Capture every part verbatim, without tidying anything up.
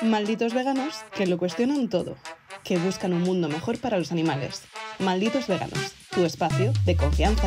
Malditos veganos que lo cuestionan todo, que buscan un mundo mejor para los animales. Malditos veganos, tu espacio de confianza.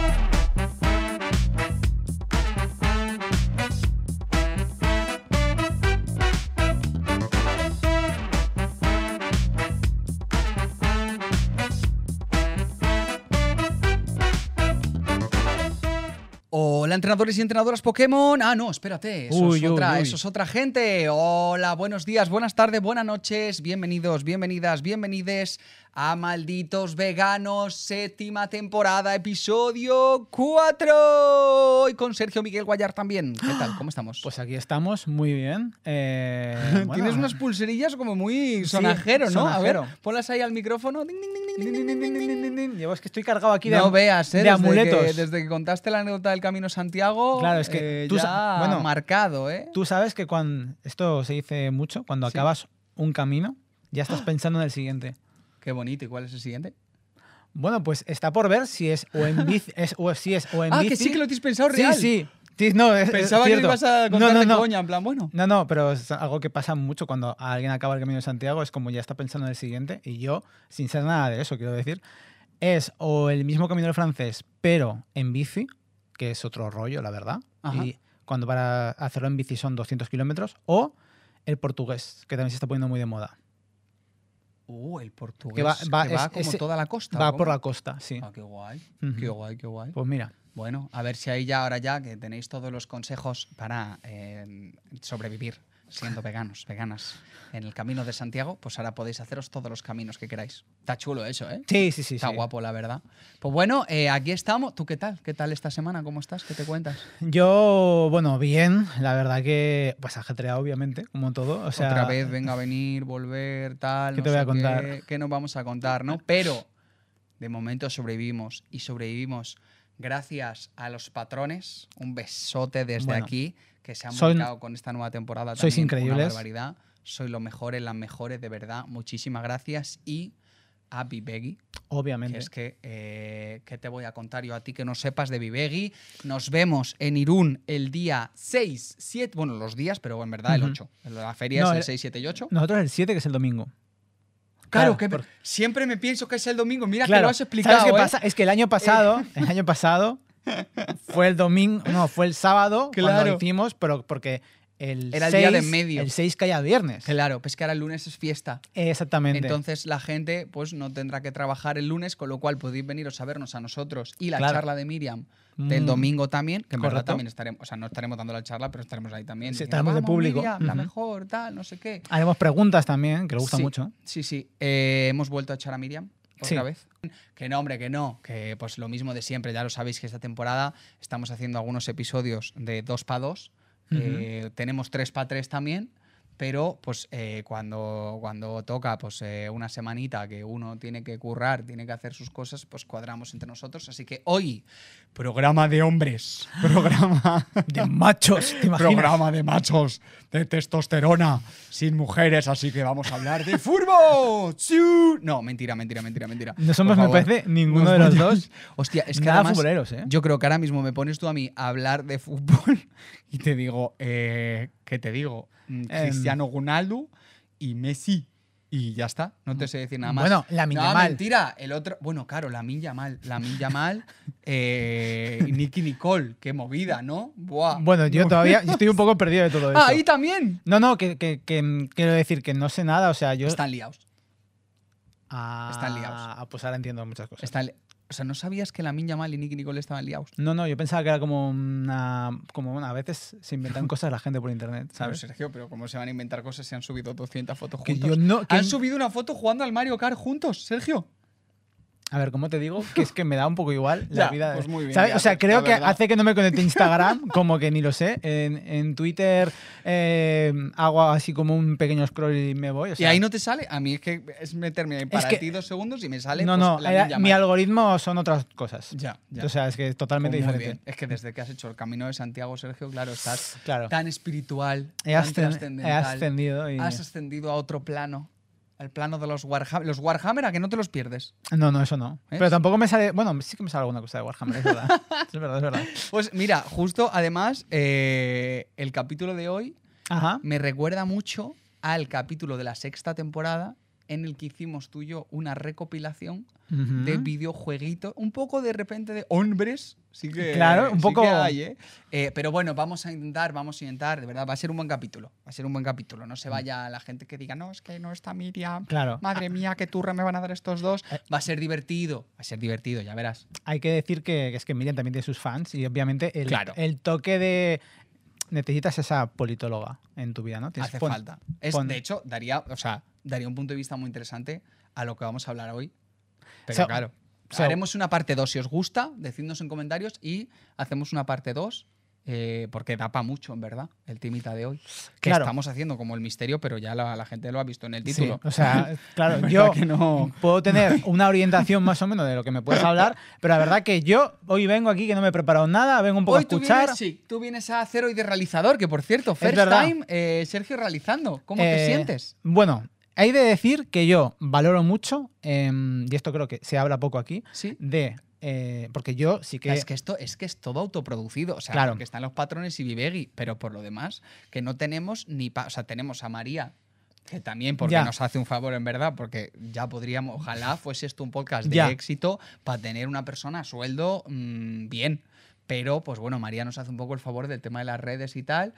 Hola, entrenadores y entrenadoras Pokémon. Ah, no, espérate, eso, Uy, es, otra, uy, uy. eso es otra gente. Hola, buenos días, buenas tardes, buenas noches. Bienvenidos, bienvenidas, bienvenides a Malditos Veganos, séptima temporada, episodio cuatro. Hoy con Sergio Miguel Guayar también. ¿Qué tal? ¿Cómo estamos? Pues aquí estamos, muy bien. Eh, bueno. Tienes unas pulserillas como muy sonajero, Sí, ¿no? sonajero. A ver, ponlas ahí al micrófono. Ding, ding, ding, ding, Din, ding, din, ding, din, ding, din, ding, din, din. Llevo, es que estoy cargado aquí de, No am- veas, ¿eh? de Desde amuletos. Que, desde que contaste la anécdota del Camino Santiago, Claro, es que eh, tú ya sa- bueno, marcado, ¿eh? Tú sabes que cuando esto se dice mucho, cuando Sí. acabas un camino, ya estás pensando en el siguiente. Qué bonito. ¿Y cuál es el siguiente? Bueno, pues está por ver si es o en bici, es, o si es o en Ah, bici. que sí que lo tienes pensado Sí, real. sí. Sí, no, es, Pensaba es que cierto. lo ibas a contar no, no, de no. coña, en plan, bueno. No, no, pero es algo que pasa mucho cuando alguien acaba el Camino de Santiago, es como ya está pensando en el siguiente, y yo, sin ser nada de eso, quiero decir, es o el mismo Camino del Francés, pero en bici, que es otro rollo, la verdad, Ajá. y cuando para hacerlo en bici son doscientos kilómetros, o el portugués, que también se está poniendo muy de moda. Uh, el portugués. Que va- va- que va es- como ese- toda la costa. Va ¿o por cómo? la costa, sí. Ah, qué guay. Ujú. Qué guay, qué guay. Pues mira, Bueno, a ver si ahí ya, ahora ya, que tenéis todos los consejos para eh, sobrevivir siendo veganos, veganas en el Camino de Santiago, pues ahora podéis haceros todos los caminos que queráis. Está chulo eso, ¿eh? sí, sí, sí. Está sí. guapo, la verdad. Pues bueno, eh, aquí estamos. ¿Tú qué tal? ¿Qué tal esta semana? ¿Cómo estás? ¿Qué te cuentas? Yo, bueno, bien, la verdad que, pues ajetreado, obviamente, como todo. O sea, Otra vez, venga a venir, volver, tal. ¿Qué no te voy sé a contar? Qué, qué nos vamos a contar, ¿no? Pero de momento sobrevivimos y sobrevivimos gracias a los patrones. Un besote desde Bueno, aquí, que se han son- volcado con esta nueva temporada. sois también, increíbles. Una barbaridad. Sois los mejores, las mejores, de verdad. Muchísimas gracias. Y a Bibegui, que obviamente. es que, eh, ¿qué te voy a contar yo a ti que no sepas de Bibegui? Nos vemos en Irún el día seis, siete, bueno, los días, pero en verdad el Ujú. ocho. La feria No, es el el- seis, siete y ocho. Nosotros el siete, que es el domingo. Claro, Claro, que por- siempre me pienso que es el domingo. Mira que Claro, lo has explicado, ¿sabes qué ¿eh? pasa? Es que el año pasado, el año pasado fue el domingo, no, fue el sábado cuando Claro. lo hicimos, pero porque el Era el seis, día de en medio. el seis caía viernes. Claro, pues que ahora el lunes es fiesta. Exactamente. Entonces la gente pues no tendrá que trabajar el lunes, con lo cual podéis veniros a vernos a nosotros y la Claro. charla de Miriam del Mm. domingo también, que en verdad Correcto. también estaremos, o sea, no estaremos dando la charla, pero estaremos ahí también. Sí, diciendo, estaremos de "Vamos, público". Miriam, la Ujú. mejor, tal, no sé qué. Haremos preguntas también, que le gusta Sí, mucho. Sí, sí. Eh, hemos vuelto a echar a Miriam otra Sí. vez. Que no, hombre, que no. Que pues lo mismo de siempre. Ya lo sabéis que esta temporada estamos haciendo algunos episodios de dos para dos. Ujú. Eh, tenemos tres para tres también. Pero pues eh, cuando, cuando toca pues eh, una semanita que uno tiene que currar, tiene que hacer sus cosas, pues cuadramos entre nosotros. Así que hoy, programa de hombres, programa De machos, ¿te imaginas? programa de machos, de testosterona, sin mujeres, así que vamos a hablar de fútbol. ¡Siu! No, mentira, mentira, mentira, mentira. No somos, Por me favor. parece, ninguno Nos de los vayamos. dos. Hostia, es que Nada además, futboleros, ¿eh? yo creo que ahora mismo me pones tú a mí a hablar de fútbol y te digo, eh, ¿qué te digo? Mm, Em. Cristiano Ronaldo y Messi. Y ya está, no te sé decir nada más. Bueno, Lamine No, Yamal. mentira, el otro... Bueno, claro, Lamine Yamal. Lamine Yamal eh, y Nicky Nicole. Qué movida, ¿no? Buah. Bueno, yo No. todavía yo estoy un poco perdido de todo esto. Ah, ahí también. No, no, que, que- que- quiero decir que no sé nada, o sea, yo... Están liados. Ah, están liados. ah, pues ahora entiendo muchas cosas. Están li- O sea, ¿no sabías que Lamine Yamal y Nicky Nicole estaban liados? No, no, yo pensaba que era como una... Como una a veces se inventan cosas la gente por internet, ¿Sabes, ¿sabes? Sergio? Pero ¿cómo se van a inventar cosas si han subido doscientas fotos Que juntos? yo no... que- Han subido una foto jugando al Mario Kart juntos, Sergio. A ver, ¿cómo te digo? Que es que me da un poco igual la Ya, vida. de- pues muy bien, ¿sabes? ya, O sea, pues, creo la que verdad. hace que no me conecte a Instagram, como que ni lo sé. En, en Twitter eh, hago así como un pequeño scroll y me voy. o Y sea, ahí no te sale. A mí es que es meterme ahí para que- ti dos segundos y me sale. No, pues, no, Lamine eh, Yamal. mi algoritmo son otras cosas. Ya, ya. O sea, es que es totalmente Pues muy diferente. bien. Es que desde que has hecho el camino de Santiago, Sergio, claro, estás Claro. tan espiritual, He, tan ascen- he trascendental. ascendido y... Has ascendido a otro plano. Al plano de los Warhammer. Los Warhammer, a que no te los pierdes. No, no, eso no. ¿Ves? Pero tampoco me sale... Bueno, sí que me sale alguna cosa de Warhammer, es verdad. es verdad, es verdad. Pues mira, justo además, eh, el capítulo de hoy Ajá. me recuerda mucho al capítulo de la sexta temporada en el que hicimos tú y yo una recopilación Ujú. de videojueguitos, un poco de repente de hombres, sí que, Claro, un sí poco- que hay, ¿eh? Eh, pero bueno, vamos a intentar, vamos a intentar, de verdad, va a ser un buen capítulo, va a ser un buen capítulo, no se vaya la gente que diga, no, es que no está Miriam, Claro. madre mía, qué turra me van a dar estos dos, va a ser divertido, va a ser divertido, ya verás. Hay que decir que, que es que Miriam también tiene sus fans y obviamente el, Claro. el toque de... Necesitas esa politóloga en tu vida, ¿no? Tienes- Hace pon- falta. Es, pon- de hecho, daría, o sea, daría un punto de vista muy interesante a lo que vamos a hablar hoy. Pero So- claro, so- haremos una parte dos si os gusta, decidnos en comentarios y hacemos una parte dos eh, porque da para mucho, en verdad, el temita de hoy. Que Claro. estamos haciendo como el misterio, pero ya la, la gente lo ha visto en el Sí, título. o sea, claro, verdad yo que no. puedo tener una orientación más o menos de lo que me puedes hablar, pero la verdad que yo hoy vengo aquí que no me he preparado nada, vengo un poco Hoy a tú escuchar. vienes, sí, tú vienes a hacer hoy de realizador, que por cierto, first verdad. time, eh, Sergio realizando. ¿Cómo te Eh, sientes? Bueno, hay de decir que yo valoro mucho, em, y esto creo que se habla poco aquí, Sí. de. eh, porque yo sí que. Es que esto es que es todo autoproducido, o sea, Claro. porque están los patrones y Vivegui, pero por lo demás que no tenemos ni, pa- o sea, tenemos a María que también porque Ya. nos hace un favor en verdad, porque ya podríamos, ojalá fuese esto un podcast de Ya. éxito para tener una persona a sueldo mm, bien. Pero, pues bueno, María nos hace un poco el favor del tema de las redes y tal.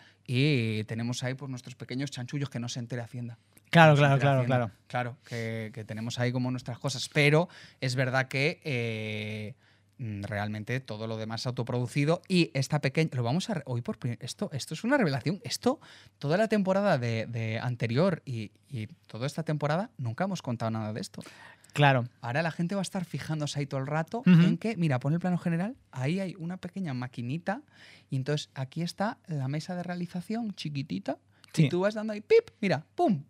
Y tenemos ahí pues nuestros pequeños chanchullos que no se entere Hacienda. Claro, No se claro, entere claro, Hacienda. claro. Claro, que, que tenemos ahí como nuestras cosas. Pero es verdad que eh, mm, realmente todo lo demás es autoproducido. Y esta pequeña. Lo vamos a. re- Hoy por prim- esto, esto es una revelación. Esto, toda la temporada de, de anterior y, y toda esta temporada, nunca hemos contado nada de esto. Claro. Ahora la gente va a estar fijándose ahí todo el rato Ujú. en que, mira, pon el plano general, ahí hay una pequeña maquinita y entonces aquí está la mesa de realización chiquitita Sí. y tú vas dando ahí, pip, mira, pum,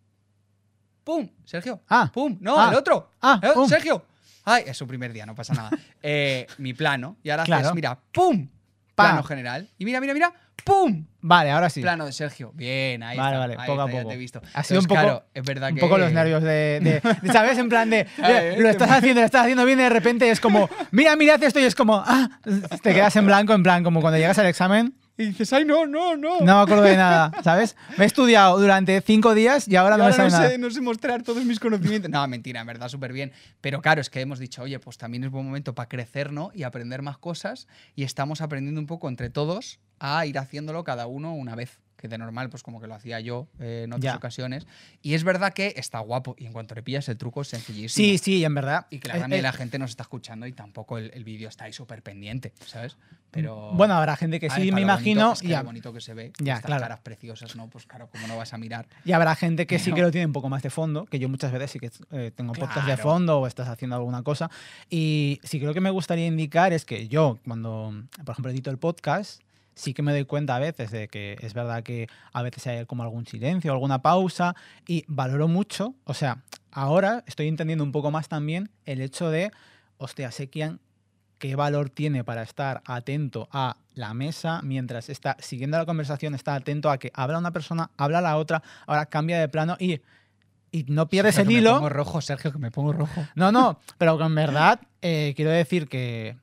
pum, Sergio, Ah. pum, no, Ah. el otro, Ah, Eh, pum. Sergio, ay, es su primer día, no pasa nada. Eh, mi plano y ahora Claro. haces, mira, pum, Pa. plano general y mira, mira, mira, pum, Vale, ahora sí. plano de Sergio, bien, ahí Vale, está, vale, ahí poco a está, ya poco. te he visto. Ha sido un Entonces, poco- claro, es verdad Un que poco los nervios de, de- de- ¿sabes? En plan de, Eh, lo estás haciendo, lo estás haciendo bien y de repente es como, mira, mira, haz esto y es como, ah, te quedas en blanco, en plan, como cuando llegas al examen, Y dices, ay, no, no, no. no me acuerdo de nada, ¿sabes? Me he estudiado durante cinco días y ahora Y no me ahora sale no nada. sé, no sé mostrar todos mis conocimientos. No, mentira, en verdad, súper bien. Pero claro, es que hemos dicho, oye, pues también es buen momento para crecer, ¿no? Y aprender más cosas. Y estamos aprendiendo un poco entre todos a ir haciéndolo cada uno una vez. Que de normal, pues como que lo hacía yo eh, en otras Ya. ocasiones. Y es verdad que está guapo. Y en cuanto le pillas el truco, es sencillísimo. Sí, sí, en verdad. Y claro, Eh, también eh, la gente nos está escuchando y tampoco el, el vídeo está ahí súper pendiente, ¿sabes? Pero. Bueno, habrá gente que A sí, ver, me para lo bonito, imagino. es que ya, lo bonito que se ve. Ya, estas claro. caras preciosas, ¿no? Pues claro, como no vas a mirar. Y habrá gente que sí Pero- que lo tiene un poco más de fondo, que yo muchas veces sí que eh, tengo podcast de Claro. fondo o estás haciendo alguna cosa. Y sí creo que me gustaría indicar es que yo, cuando, por ejemplo, edito el podcast, sí que me doy cuenta a veces de que es verdad que a veces hay como algún silencio, alguna pausa, y valoro mucho, o sea, ahora estoy entendiendo un poco más también el hecho de, hostia, sé quién, qué valor tiene para estar atento a la mesa mientras está siguiendo la conversación, está atento a que habla una persona, habla la otra, ahora cambia de plano y, y no pierdes Sergio, el que hilo. Me pongo rojo, Sergio, que me pongo rojo. No, no, pero que en verdad eh, quiero decir que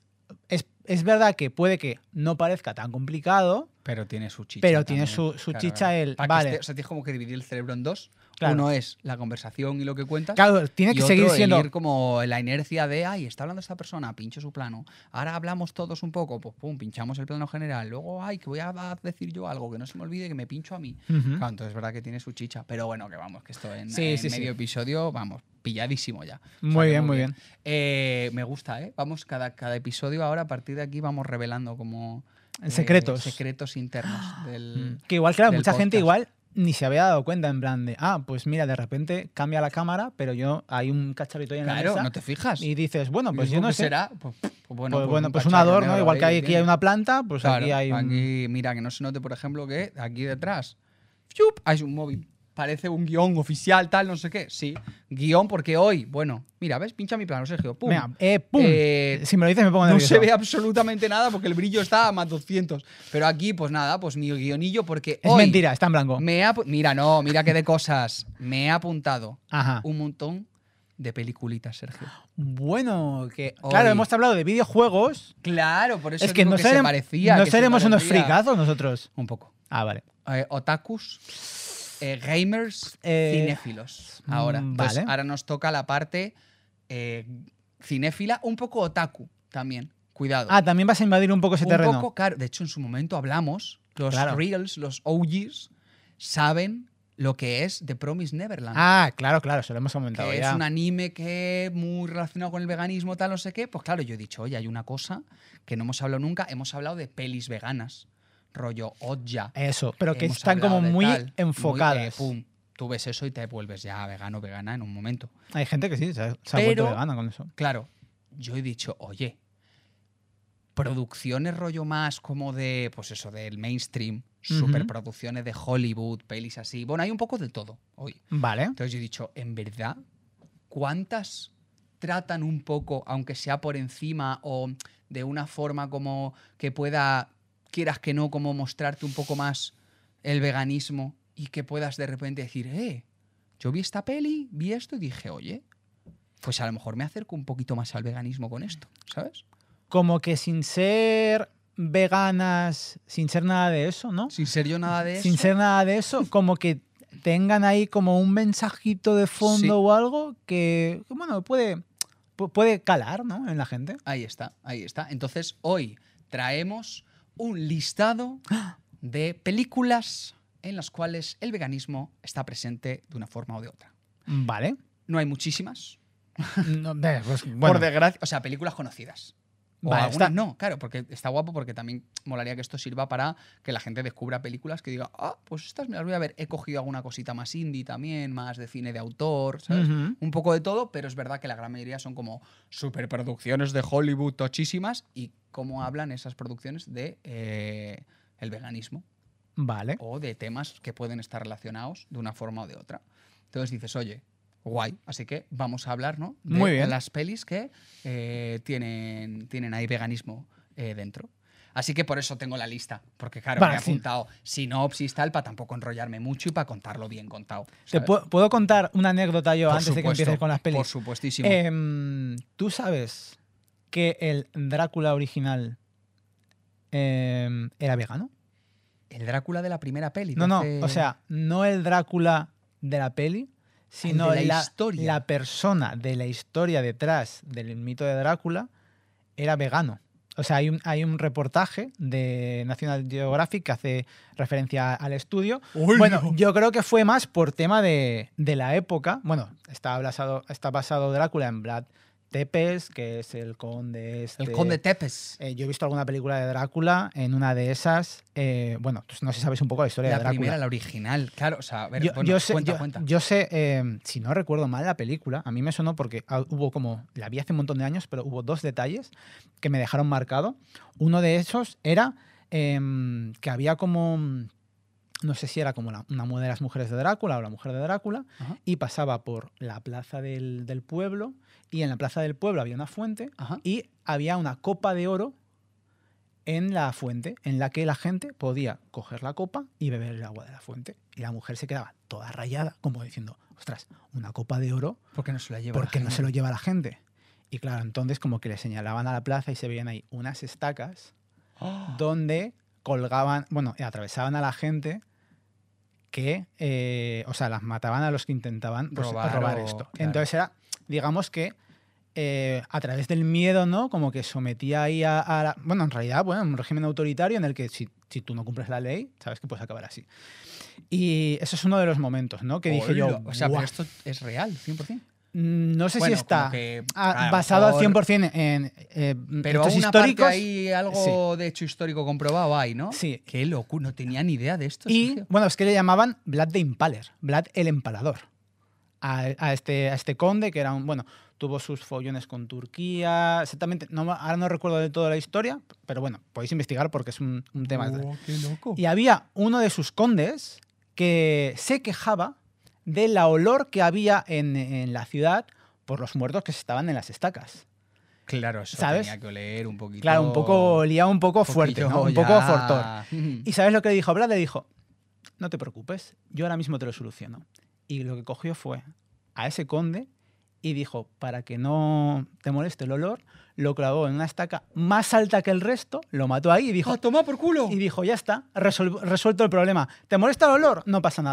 es, es verdad que puede que no parezca tan complicado, Pero tiene su chicha. Pero tiene también. su- su chicha el- Para que vale. esté- o sea, tienes como que dividir el cerebro en dos. Claro. Uno es la conversación y lo que cuentas. claro, tiene y que otro, seguir el siendo... ir como la inercia de, ay, está hablando esta persona, pincho su plano. Ahora hablamos todos un poco, pues pum, pinchamos el plano general. Luego, ay, que voy a decir yo algo, que no se me olvide que me pincho a mí. Ujú. Claro, entonces es verdad que tiene su chicha. Pero bueno, que vamos, que esto en, Sí, en sí, sí. medio episodio, vamos, pilladísimo ya. O sea, Muy que bien, muy bien. Eh, me gusta, ¿eh? Vamos, cada, cada episodio ahora, a partir de aquí, vamos revelando como... eh, Secretos. secretos internos del... Que igual, claro, del mucha gente podcast. igual ni se había dado cuenta en plan de, ah, pues mira, de repente cambia la cámara, pero yo hay un cacharrito ahí en la Claro, mesa no te fijas. y dices, bueno, pues ¿Y yo eso no qué sé. será? Pues, pues bueno, Pues, bueno, pues un cacharro adorno, negro igual que ahí hay, aquí tiene. hay una planta, pues Claro, aquí hay un... aquí, mira, que no se note, por ejemplo, que aquí detrás ¡fiup! Hay un móvil. Parece un guión oficial, tal, no sé qué. Sí, guión porque hoy, bueno, mira, ¿ves? Pincha mi plano, Sergio. Pum. Mira, eh, pum. Eh, si me lo dices me pongo No nervioso. se ve absolutamente nada porque el brillo está a más doscientos. Pero aquí, pues nada, pues mi guionillo porque Es hoy mentira, está en blanco. me ha... pu- Mira, no, mira qué de cosas. Me he apuntado Ajá. un montón de peliculitas, Sergio. Bueno, que Hoy- claro, hemos hablado de videojuegos. Claro, por eso Es que digo no, que se serem- parecía. no que se seremos unos parecía. fricazos nosotros. Un poco. Ah, vale. Eh, otakus. eh, gamers Eh, cinéfilos. Ahora. mm, Entonces, vale. ahora nos toca la parte eh, cinéfila, un poco otaku también. Cuidado. Ah, también vas a invadir un poco ese un terreno. poco, claro. De hecho, en su momento hablamos, los Claro. reels, los O Gs, saben lo que es The Promised Neverland. Ah, claro, claro, eso lo hemos comentado que ya. es un anime que muy relacionado con el veganismo, tal, no sé qué. Pues claro, yo he dicho, oye, hay una cosa que no hemos hablado nunca. Hemos hablado de pelis veganas, rollo Otja. Eso, pero que Hemos están como hablado de muy tal, enfocadas. muy, eh, pum, tú ves eso y te vuelves ya vegano, vegana en un momento. Hay gente que sí, se, ha- se ha Pero- vuelto vegana con eso. Claro, yo he dicho, oye, producciones rollo más como de, pues eso, del mainstream, Ujú. superproducciones de Hollywood, pelis así. Bueno, hay un poco de todo hoy. Vale. Entonces yo he dicho, en verdad, ¿cuántas tratan un poco, aunque sea por encima o de una forma como que pueda, quieras que no, como mostrarte un poco más el veganismo y que puedas de repente decir, eh, yo vi esta peli, vi esto y dije, oye, pues a lo mejor me acerco un poquito más al veganismo con esto, ¿sabes? Como que sin ser veganas, sin ser nada de eso, ¿no? Sin ser yo nada de eso. Sin ser nada de eso, como que tengan ahí como un mensajito de fondo Sí. o algo que, que, bueno, puede, pu- puede calar, ¿no? En la gente. Ahí está, ahí está. Entonces, hoy traemos un listado de películas en las cuales el veganismo está presente de una forma o de otra. Vale. No hay muchísimas, No, ve, pues, por bueno, desgracia. O sea, películas conocidas. O Vale, algunas está- no, claro, porque está guapo porque también molaría que esto sirva para que la gente descubra películas que diga, ah, pues estas me las voy a ver. He cogido alguna cosita más indie también, más de cine de autor, ¿sabes? Ujú. Un poco de todo, pero es verdad que la gran mayoría son como superproducciones de Hollywood tochísimas y cómo hablan esas producciones de eh, el veganismo Vale. o de temas que pueden estar relacionados de una forma o de otra. Entonces dices, oye, guay, así que vamos a hablar, ¿no? De Muy bien. las pelis que eh, tienen, tienen ahí veganismo eh, dentro. Así que por eso tengo la lista, porque claro, Vale, me he sí. apuntado sinopsis tal, para tampoco enrollarme mucho y para contarlo bien contado. ¿Te ¿sabes? pu- ¿Puedo contar una anécdota yo Por antes de que supuesto, empieces con las pelis? Por supuestísimo. Em, ¿Tú sabes que el Drácula original em, era vegano? El Drácula de la primera peli. de No, no, hace- o sea, no el Drácula de la peli, sino de la la, historia. la persona de la historia detrás del mito de Drácula era vegano. O sea, hay un, hay un reportaje de National Geographic que hace referencia al estudio. ¡Hola! Bueno, yo creo que fue más por tema de, de la época. Bueno, está basado, está basado Drácula en Vlad Tepes, que es el conde este. El Conde Tepes. Eh, yo he visto alguna película de Drácula, en una de esas, eh, bueno, pues no sé si sabéis un poco la historia La de Drácula. primera, la original. Claro, o sea, a ver, Yo, bueno, yo sé, cuenta, yo, cuenta. yo sé eh, si no recuerdo mal la película, a mí me sonó porque ah, hubo como, la vi hace un montón de años, pero hubo dos detalles que me dejaron marcado. Uno de esos era em, que había como, no sé si era como la- una de las mujeres de Drácula o la mujer de Drácula, Ajá. y pasaba por la plaza del, del pueblo, y en la plaza del pueblo había una fuente, Ajá. y había una copa de oro en la fuente, en la que la gente podía coger la copa y beber el agua de la fuente. Y la mujer se quedaba toda rayada, como diciendo, ostras, una copa de oro, ¿Por qué no se la lleva ¿por la qué no gente? se lo lleva la gente? Y claro, entonces como que le señalaban a la plaza y se veían ahí unas estacas ¡Oh! donde colgaban, bueno, atravesaban a la gente que, eh, o sea, las mataban a los que intentaban pues, Robar robar, o- esto. claro. Entonces era, digamos que eh, a través del miedo, ¿no? Como que sometía ahí a, a la- bueno, en realidad, bueno, un régimen autoritario en el que si, si tú no cumples la ley, sabes que puedes acabar así. Y eso es uno de los momentos, ¿no? Que dije yo, Hola. O sea, pero "Guau". esto es real, cien por ciento. Mm, no sé Bueno, si está como que, ah, a lo basado al mejor- cien por ciento en eh, Pero hechos una históricos. parte ahí, algo de hecho histórico comprobado hay, ¿no? Sí. Qué locura, no tenía ni idea de esto. Y Sergio. bueno, es que le llamaban Vlad the Impaler, Vlad el Empalador. A, a este, a este conde que era un, bueno, tuvo sus follones con Turquía, exactamente, no, ahora no recuerdo de toda la historia, pero bueno, podéis investigar porque es un, un tema. Oh, qué loco. Y había uno de sus condes que se quejaba de la olor que había en, en la ciudad por los muertos que estaban en las estacas. Claro, eso ¿sabes? tenía que oler un poquito. Claro, un poco, olía un poco fuerte, poquito ¿no? Un ya. poco fortor. Mm. ¿Y sabes lo que le dijo? Vlad le dijo, no te preocupes, yo ahora mismo te lo soluciono. Y lo que cogió fue a ese conde y dijo, para que no te moleste el olor, lo clavó en una estaca más alta que el resto, lo mató ahí y dijo, ¡Ah, toma por culo! y dijo ya está, resol- resuelto el problema. ¿Te molesta el olor? No pasa nada.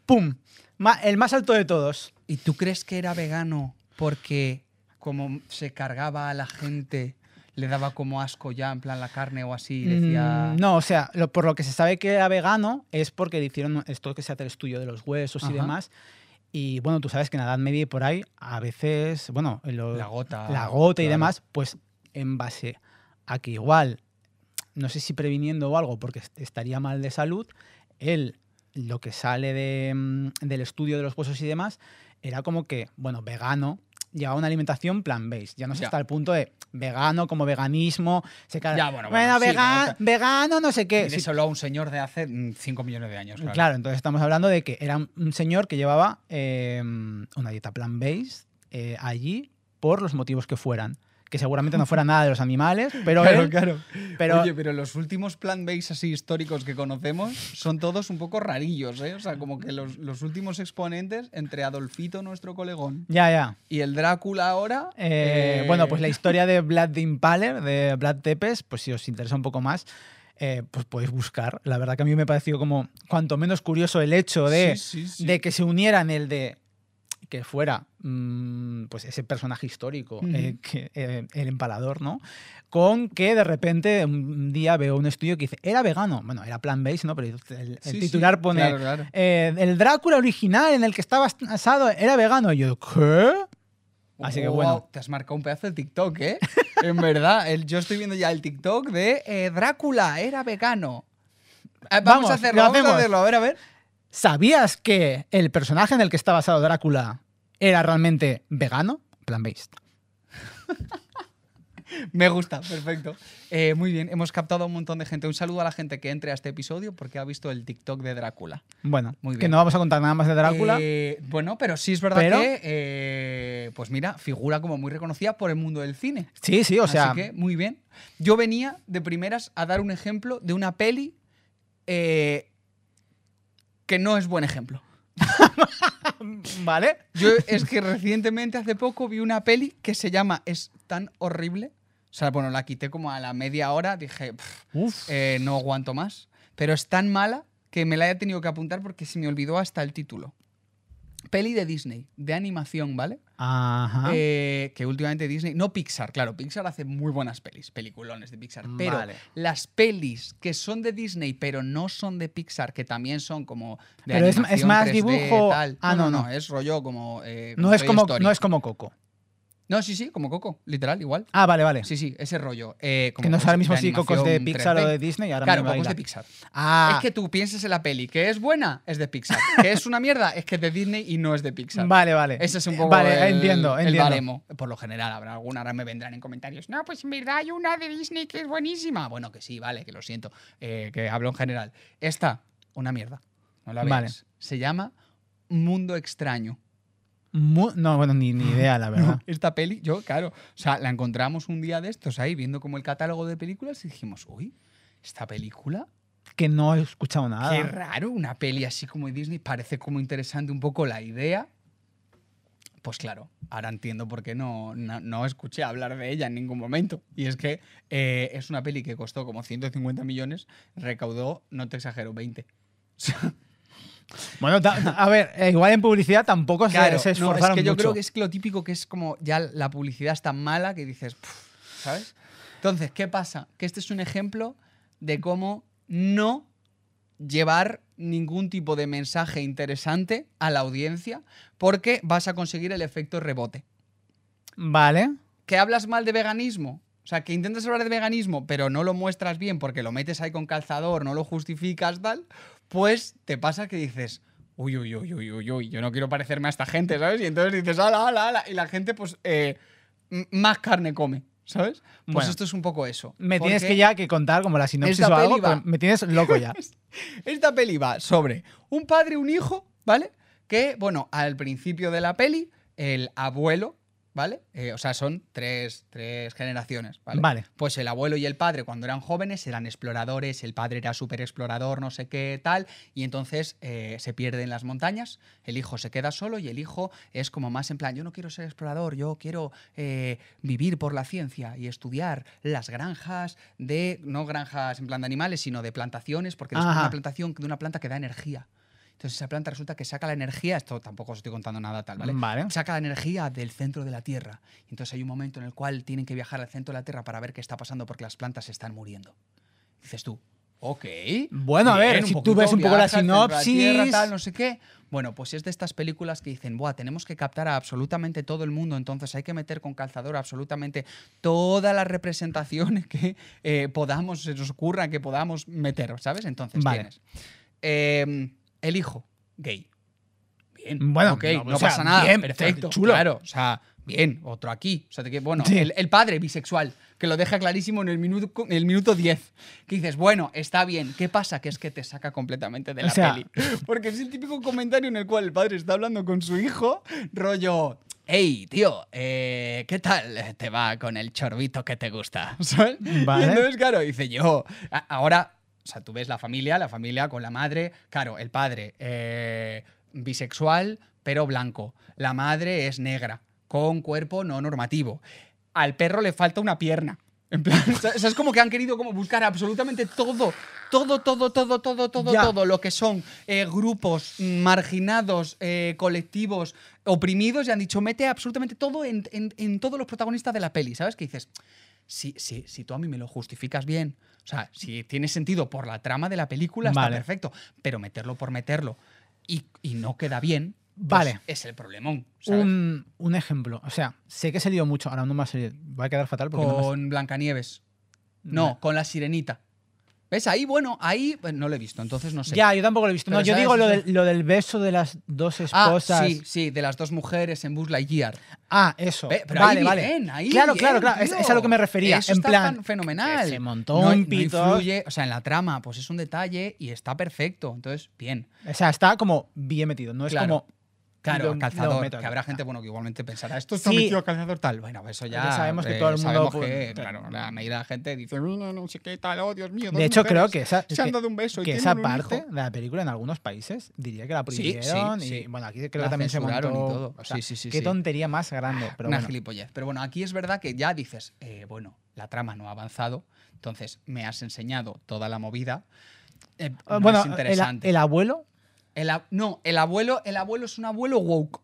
¡Pum! Ma- el más alto de todos. ¿Y tú crees que era vegano porque como se cargaba a la gente, le daba como asco ya, en plan la carne o así, y decía... Mm, no, o sea, lo- por lo que se sabe que era vegano es porque le hicieron esto que se hace el estudio de los huesos Ajá. y demás. Y bueno, tú sabes que en la Edad Media y por ahí, a veces, bueno, en lo- La gota. la gota y claro. demás, pues en base a que igual, no sé si previniendo o algo, porque est- estaría mal de salud, él, lo que sale de, mm, del estudio de los huesos y demás, era como que, bueno, vegano, llevaba una alimentación plant-based. Ya no sé Ya. hasta el punto de vegano como veganismo. Se ca- Ya, bueno, bueno, sí, vega- pero- vegano, no sé qué. Y Sí, díselo a un señor de hace cinco millones de años. claro. Claro. entonces estamos hablando de que era un- un señor que llevaba eh, una dieta plant-based eh, allí por los motivos que fueran. Que seguramente no fuera nada de los animales, pero él... claro. Pero, Oye, pero los últimos plant-based así históricos que conocemos son todos un poco rarillos, ¿eh? O sea, como que los, los últimos exponentes entre Adolfito, nuestro colegón, ya, ya. y el Drácula ahora... Eh, eh, Bueno, pues la historia de Vlad the Impaler, de Vlad Tepes, pues si os interesa un poco más, eh, pues podéis buscar. La verdad que a mí me pareció como cuanto menos curioso el hecho de, sí, sí, sí. de que se unieran el de que fuera mm, pues ese personaje histórico, Ujú. eh, que, eh, el empalador, ¿no? Con que de repente un día veo un estudio que dice, era vegano. Bueno, era plant-based, ¿no? Pero el, el Sí, sí, titular pone, claro, claro. eh, el Drácula original en el que estaba basado era vegano. Y yo, ¿qué? Así que Wow, bueno. te has marcado un pedazo de TikTok, ¿eh? En verdad, el- yo estoy viendo ya el TikTok de eh, Drácula, era vegano. Eh, vamos, Vamos, a hacerlo, lo vamos a hacemos. hacerlo, a ver, a ver. ¿Sabías que el personaje en el que está basado Drácula era realmente vegano? Plant-based. Me gusta, perfecto. Eh, muy bien, hemos captado a un montón de gente. Un saludo a la gente que entre a este episodio porque ha visto el TikTok de Drácula. Bueno, Muy que bien. no vamos a contar nada más de Drácula. Eh, bueno, pero sí es verdad Pero- que, eh, pues mira, figura como muy reconocida por el mundo del cine. sí, sí, o sea, Así que, muy bien. Yo venía de primeras a dar un ejemplo de una peli eh, que no es buen ejemplo. ¿vale? Yo es que recientemente, hace poco, vi una peli que se llama Es tan horrible. O sea, bueno, la quité como a la media hora, dije, "Pff, Uf. eh, no aguanto más. Pero es tan mala que me la he tenido que apuntar porque se me olvidó hasta el título. Peli de Disney, de animación, ¿vale? Ajá. Eh, que últimamente Disney, no Pixar, claro, Pixar hace muy buenas pelis, peliculones de Pixar, pero Vale. las pelis que son de Disney pero no son de Pixar, que también son como de Pero es- animación es más tres D, dibujo- tal. ah, no, no, no, no. es rollo como, eh, no, es Toy como, Story. no es como Coco. No, sí, sí, como Coco, literal, igual. Ah, vale, vale. Sí, sí, ese rollo. eh, como que no sé cosas ahora mismo de si Coco es de animación Pixar tres D. o de Disney. Ahora Claro, me va a Coco es ir de a- Pixar. Ah, Es que tú pienses en la peli que es buena, es de Pixar. Que es una mierda, es que es de Disney y no es de Pixar. vale, vale. Ese es un poco Vale, el, entiendo, el entiendo. baremo. Por lo general, habrá alguna, ahora me vendrán en comentarios. No, pues en verdad hay una de Disney que es buenísima. Bueno, que sí, vale, que lo siento. eh, que hablo en general. Esta, una mierda. No la veas. Vale. Se llama Mundo Extraño. Mu- no, bueno, ni, ni idea, la verdad. Esta peli, yo, claro, o sea, la encontramos un día de estos ahí, viendo como el catálogo de películas y dijimos, uy, esta película, Que no he escuchado nada. qué raro, una peli así como de Disney, parece como interesante un poco la idea. Pues claro, ahora entiendo por qué no, no, no escuché hablar de ella en ningún momento. Y es que eh, es una peli que costó como ciento cincuenta millones, recaudó, no te exagero, veinte. Bueno, ta- a ver, eh, igual en publicidad tampoco se- Claro, se, no, esforzaron es que yo mucho. creo que es lo típico que es como ya la publicidad es tan mala que dices, "Puf", ¿sabes? Entonces, ¿qué pasa? Que este es un ejemplo de cómo no llevar ningún tipo de mensaje interesante a la audiencia porque vas a conseguir el efecto rebote. Vale. ¿Que hablas mal de veganismo? O sea, que intentas hablar de veganismo, pero no lo muestras bien porque lo metes ahí con calzador, no lo justificas, tal, pues te pasa que dices, uy, uy, uy, uy, uy, uy, yo no quiero parecerme a esta gente, ¿sabes? Y entonces dices, ala, ala, ala, y la gente, pues, eh, m- más carne come, ¿sabes? Pues Bueno. esto es un poco eso. Me tienes Porque que ya que contar como la sinopsis esta o algo, peli va- pero me tienes loco ya. Esta peli va sobre un padre y un hijo, ¿vale? Que, bueno, al principio de la peli, el abuelo, ¿vale? Eh, o sea, son tres, tres generaciones, ¿vale? Vale. Pues el abuelo y el padre, cuando eran jóvenes, eran exploradores, el padre era súper explorador, no sé qué tal, y entonces eh, se pierde en las montañas, el hijo se queda solo y el hijo es como más en plan, yo no quiero ser explorador, yo quiero eh, vivir por la ciencia y estudiar las granjas de, no granjas en plan de animales, sino de plantaciones, porque después de Ajá. una plantación, de una planta que da energía. Entonces esa planta resulta que saca la energía, esto tampoco os estoy contando nada tal, ¿vale? Vale. Saca la energía del centro de la Tierra. Y entonces hay un momento en el cual tienen que viajar al centro de la Tierra para ver qué está pasando porque las plantas se están muriendo. Dices tú, ok. Bueno, a ver, bien, si tú poquito ves un poco la viaje al centro de la Tierra, sinopsis. tal, no sé qué. Bueno, pues es de estas películas que dicen, buah, tenemos que captar a absolutamente todo el mundo, entonces hay que meter con calzador absolutamente todas las representaciones que eh, podamos, se nos ocurra que podamos meter, ¿sabes? Entonces Vale. tienes eh, el hijo gay. Bien, Bueno, ok, no, no, o sea, pasa nada, bien, perfecto, chulo. claro, o sea, bien, otro aquí, o sea, que, bueno, Sí. el, el padre bisexual, que lo deja clarísimo en el minuto, en el minuto diez, que dices, bueno, está bien, ¿qué pasa? Que es que te saca completamente de O la sea- peli, porque es el típico comentario en el cual el padre está hablando con su hijo, rollo, hey, tío, eh, ¿qué tal te va con el chorbito que te gusta? ¿Sabes? Vale. Y entonces, claro, dice yo, a- ahora, o sea, tú ves la familia, la familia con la madre, claro, el padre eh, bisexual, pero blanco, la madre es negra, con cuerpo no normativo, al perro le falta una pierna. En plan, o sea, es como que han querido como buscar absolutamente todo, todo, todo, todo, todo, todo, Ya. todo lo que son eh, grupos marginados, eh, colectivos, oprimidos, y han dicho, mete absolutamente todo en, en- en todos los protagonistas de la peli, ¿sabes? Que dices, si, si, si tú a mí me lo justificas bien, o sea, si tiene sentido por la trama de la película, Vale. está perfecto, pero meterlo por meterlo y, y no queda bien, pues Vale. es el problemón, ¿sabes? Un, un ejemplo. O sea, sé que se lió mucho. Ahora no me va a salir. Va a quedar fatal porque no me- Con Blancanieves. No, con la Sirenita. ¿Ves? Ahí, bueno, ahí pues, no lo he visto, entonces no sé. Ya, yo tampoco lo he visto. No, Pero yo ¿sabes? digo lo Eso- del, lo del beso de las dos Ah, esposas. sí, sí, de las dos mujeres en Buzz Lightyear. Ah, eso. Ve, pero vale, ahí vale. bien, ahí claro, bien, claro, claro. Es, tío. es a lo que me refería. Eso en está plan, fan- fenomenal. que se montó No- un no pito. influye, o sea, en la trama, pues es un detalle y está perfecto. Entonces, bien. O sea, está como bien metido. No es Claro. como. Claro, lo- a lo calzador. meto Que aquí. habrá gente, Ah. bueno, que igualmente pensará, esto está Sí. metido a calzador tal. Bueno, eso ya. Ya sabemos que eh, todo el mundo, sabemos pues, que, claro. claro, la mayoría de la gente dice, no, no sé qué tal, oh, Dios mío. dos De hecho, creo mujeres que esa, se han que- dado un beso y que esa tienen un parte hijo. de la película en algunos países diría que la Sí, sí, prohibieron. sí. Y bueno, aquí creo La que también se censuraron y montó. todo. O sea, Sí, sí, sí, qué sí. tontería más grande. Pero Una bueno. gilipollez. Pero bueno, aquí es verdad que ya dices, eh, bueno, la trama no ha avanzado, entonces me has enseñado toda la movida. Eh, Ah, no bueno, es el, interesante. el abuelo. El ab- no, el abuelo, el abuelo es un abuelo woke.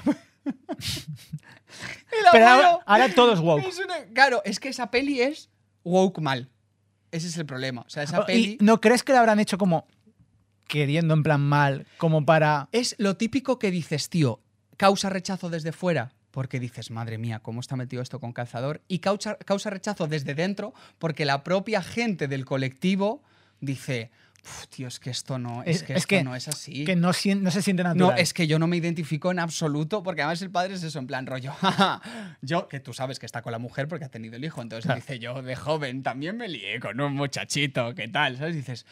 el Pero abuelo ahora, ahora todo es woke. es una- claro, es que esa peli es woke mal. Ese es el problema. O sea, esa Oh, peli ¿Y no crees que la habrán hecho como queriendo en plan mal, como para. es lo típico que dices, tío, causa rechazo desde fuera. Porque dices, madre mía, ¿cómo está metido esto con calzador? Y causa, causa rechazo desde dentro porque la propia gente del colectivo dice, "Uf, tío, es que esto no es, Es- que es esto que- no es así. que no, sien- no se siente natural? No, es que yo no me identifico en absoluto, porque además el padre es eso, en plan rollo. "Jaja, yo, que tú sabes que está con la mujer porque ha tenido el hijo, entonces Claro. dice, yo de joven también me lié con un muchachito, ¿qué tal? ¿Sabes? Dices,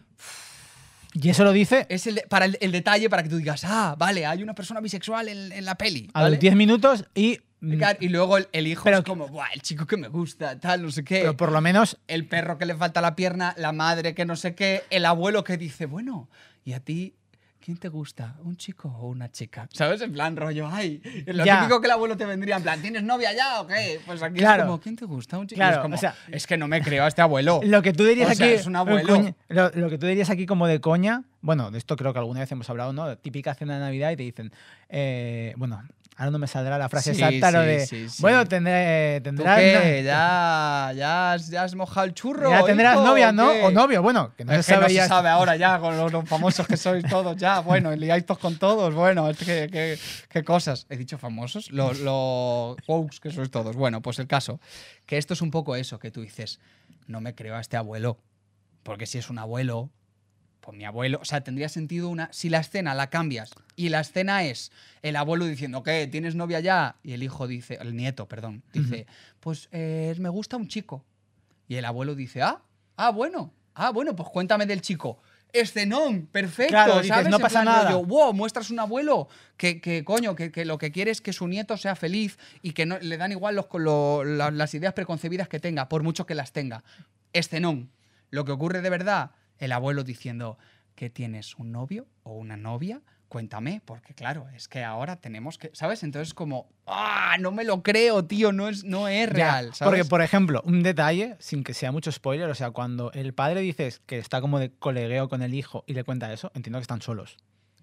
Y eso lo dice es el de- para el, el detalle para que tú digas, ah, vale, hay una persona bisexual en, en la peli. a ¿vale? los diez minutos y. mm, Claro, y luego el, el hijo Pero es que- como, Buah, el chico que me gusta, tal, no sé qué. Pero por lo menos. El perro que le falta la pierna, la madre que no sé qué, el abuelo que dice, bueno, ¿y a ti quién te gusta? ¿Un chico o una chica? ¿Sabes? En plan rollo, ay, lo Ya. típico que el abuelo te vendría, en plan, ¿tienes novia ya o qué? Pues aquí Claro. es como, ¿quién te gusta? ¿Un chico? Claro, Y es como, o sea, es que no me creo a este abuelo. Lo que tú dirías O sea, aquí. es un abuelo. coña- lo, lo que tú dirías aquí como de coña. Bueno, de esto creo que alguna vez hemos hablado, ¿no? Típica cena de Navidad y te dicen. eh, bueno, ahora no me saldrá la frase Sí, exacta, lo sí, de. sí, sí. Bueno, tendré, ¿Tú tendrás. qué? no- ¿Ya, ya, has, ¿Ya has mojado el churro? ya tendrás hijo, novia, o ¿no? qué? O novio, bueno, que no Es se que sabe no ya. se sabe ahora ya con los, los famosos que sois todos ya. Bueno, liáis todos con todos. Bueno, es que, que- qué cosas. He dicho famosos, los lo, wokes que sois todos. Bueno, pues el caso, que esto es un poco eso que tú dices, no me creo a este abuelo, porque si es un abuelo, pues mi abuelo, o sea, tendría sentido una... Si la escena la cambias y la escena es el abuelo diciendo, ¿qué? ¿Tienes novia ya? Y el hijo dice, el nieto, perdón, dice, pues eh, me gusta un chico. Y el abuelo dice, ah, ah, bueno, ah, bueno, pues cuéntame del chico. Escenón, perfecto, Claro, dices, ¿sabes? no En pasa plan nada. rollo, wow, muestras un abuelo que, que coño, que, que lo que quiere es que su nieto sea feliz y que no le dan igual los, lo- la- las ideas preconcebidas que tenga, por mucho que las tenga. Escenón. Lo que ocurre de verdad, el abuelo diciendo, ¿qué tienes? ¿Un novio o una novia? Cuéntame, porque claro, es que ahora tenemos que, ¿sabes? Entonces como, ah, no me lo creo, tío, no es, no es Ya, real, ¿sabes? Porque, por ejemplo, un detalle, sin que sea mucho spoiler, o sea, cuando el padre dice que está como de colegueo con el hijo y le cuenta eso, entiendo que están solos.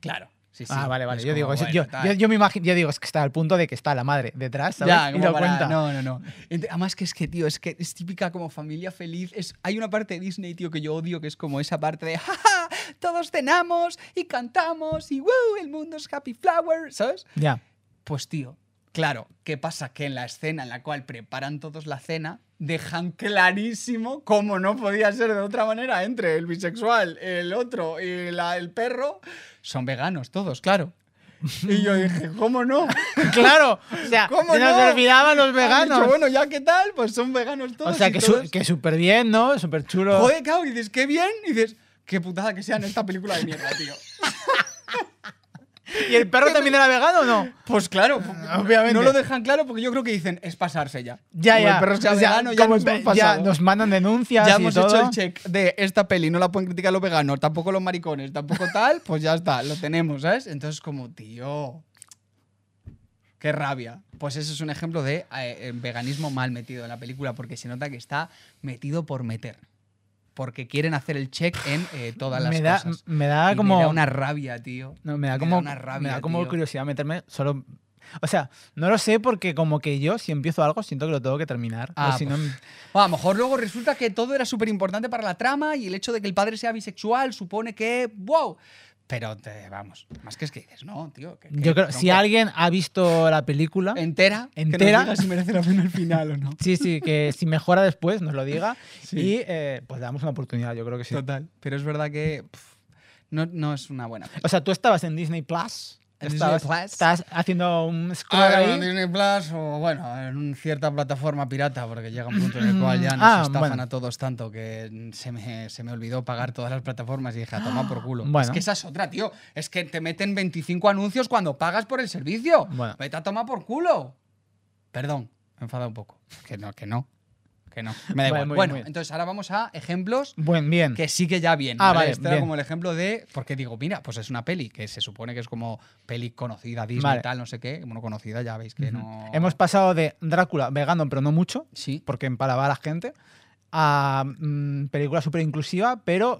Claro. Sí, sí. Ah, vale, vale. Es Yo como, digo, eso- bueno, yo, tal. yo, yo me imagino, yo digo, es que está al punto de que está la madre detrás, ¿sabes? Ya, y como lo para- cuenta. No, no, no. Ent- Además que es que, tío, es que es típica como familia feliz. Es, hay una parte de Disney, tío, que yo odio, que es como esa parte de jaja, todos cenamos y cantamos y ¡wow! El mundo es happy flower, ¿sabes? Ya. Pues, tío, claro, ¿qué pasa? Que en la escena en la cual preparan todos la cena, dejan clarísimo, como no podía ser de otra manera, entre el bisexual, el otro y la- el perro, son veganos todos, claro. Y yo dije, ¿cómo no? Claro, o sea, ¿Cómo se nos no? olvidaban los Han veganos. dicho, bueno, ya qué tal, pues son veganos todos. o sea, y que, su- todos- que súper bien, ¿no? Súper chulo. Joder, claro, y dices, qué bien. Y dices, qué putada que sea en esta película de mierda, tío. ¿Y el perro también era vegano o no? Pues claro, Obviamente. no lo dejan claro porque yo creo que dicen, es pasarse ya. Ya, Como ya. el perro sea O sea, vegano, ya como nos ve- hemos ya pasado. nos mandan denuncias Ya y hemos todo. hecho el check de esta peli, no la pueden criticar los veganos, tampoco los maricones, tampoco tal, pues ya está, lo tenemos, ¿sabes? Entonces, como, tío, qué rabia. Pues ese es un ejemplo de eh, veganismo mal metido en la película, porque se nota que está metido por meter. Porque quieren hacer el check en eh, todas las me da, cosas. me da Y como. me da una rabia, tío. No, me da Me como, da una rabia, me da como tío. curiosidad meterme solo. O sea, no lo sé porque como que yo, si empiezo algo, siento que lo tengo que terminar. Ah, o si no, Bueno, a lo mejor luego resulta que todo era súper importante para la trama y el hecho de que el padre sea bisexual supone que. ¡Wow! Pero te- vamos, más que es que dices, no, tío. que- que, yo creo, si tronco, alguien ha visto la película, entera, Entera. que nos diga si merece la pena el final o no. sí, sí, que si mejora después nos lo diga Sí. y eh, pues le damos una oportunidad, yo creo que sí. Total. Pero es verdad que pff, no, no es una buena peli. O sea, tú estabas en Disney Plus, En estabas, Disney Plus. estás haciendo un scroll Ah, ahí. en Disney Plus o bueno, en un- cierta plataforma pirata, porque llega un punto en el cual ya nos Ah, estafan bueno. a todos tanto que se me, se me olvidó pagar todas las plataformas y dije, a tomar por culo. Bueno. Es que esa es otra, tío. Es que te meten veinticinco anuncios cuando pagas por el servicio. Bueno. Vete a tomar por culo. Perdón, me enfada un poco. Que no, que no. Que no. Me da Vale, igual. muy bien, bueno, muy bien. entonces ahora vamos a ejemplos Buen, bien. que sí que ya bien. Ah, ¿vale? vale, Este era bien. como el ejemplo de. Porque digo, mira, pues es una peli que se supone que es como peli conocida, Disney Vale. y tal, no sé qué. Bueno, conocida, ya veis que Ujú. no. Hemos pasado de Drácula vegano, pero no mucho, Sí. porque empalaba a la gente, a mm, película súper inclusiva, pero,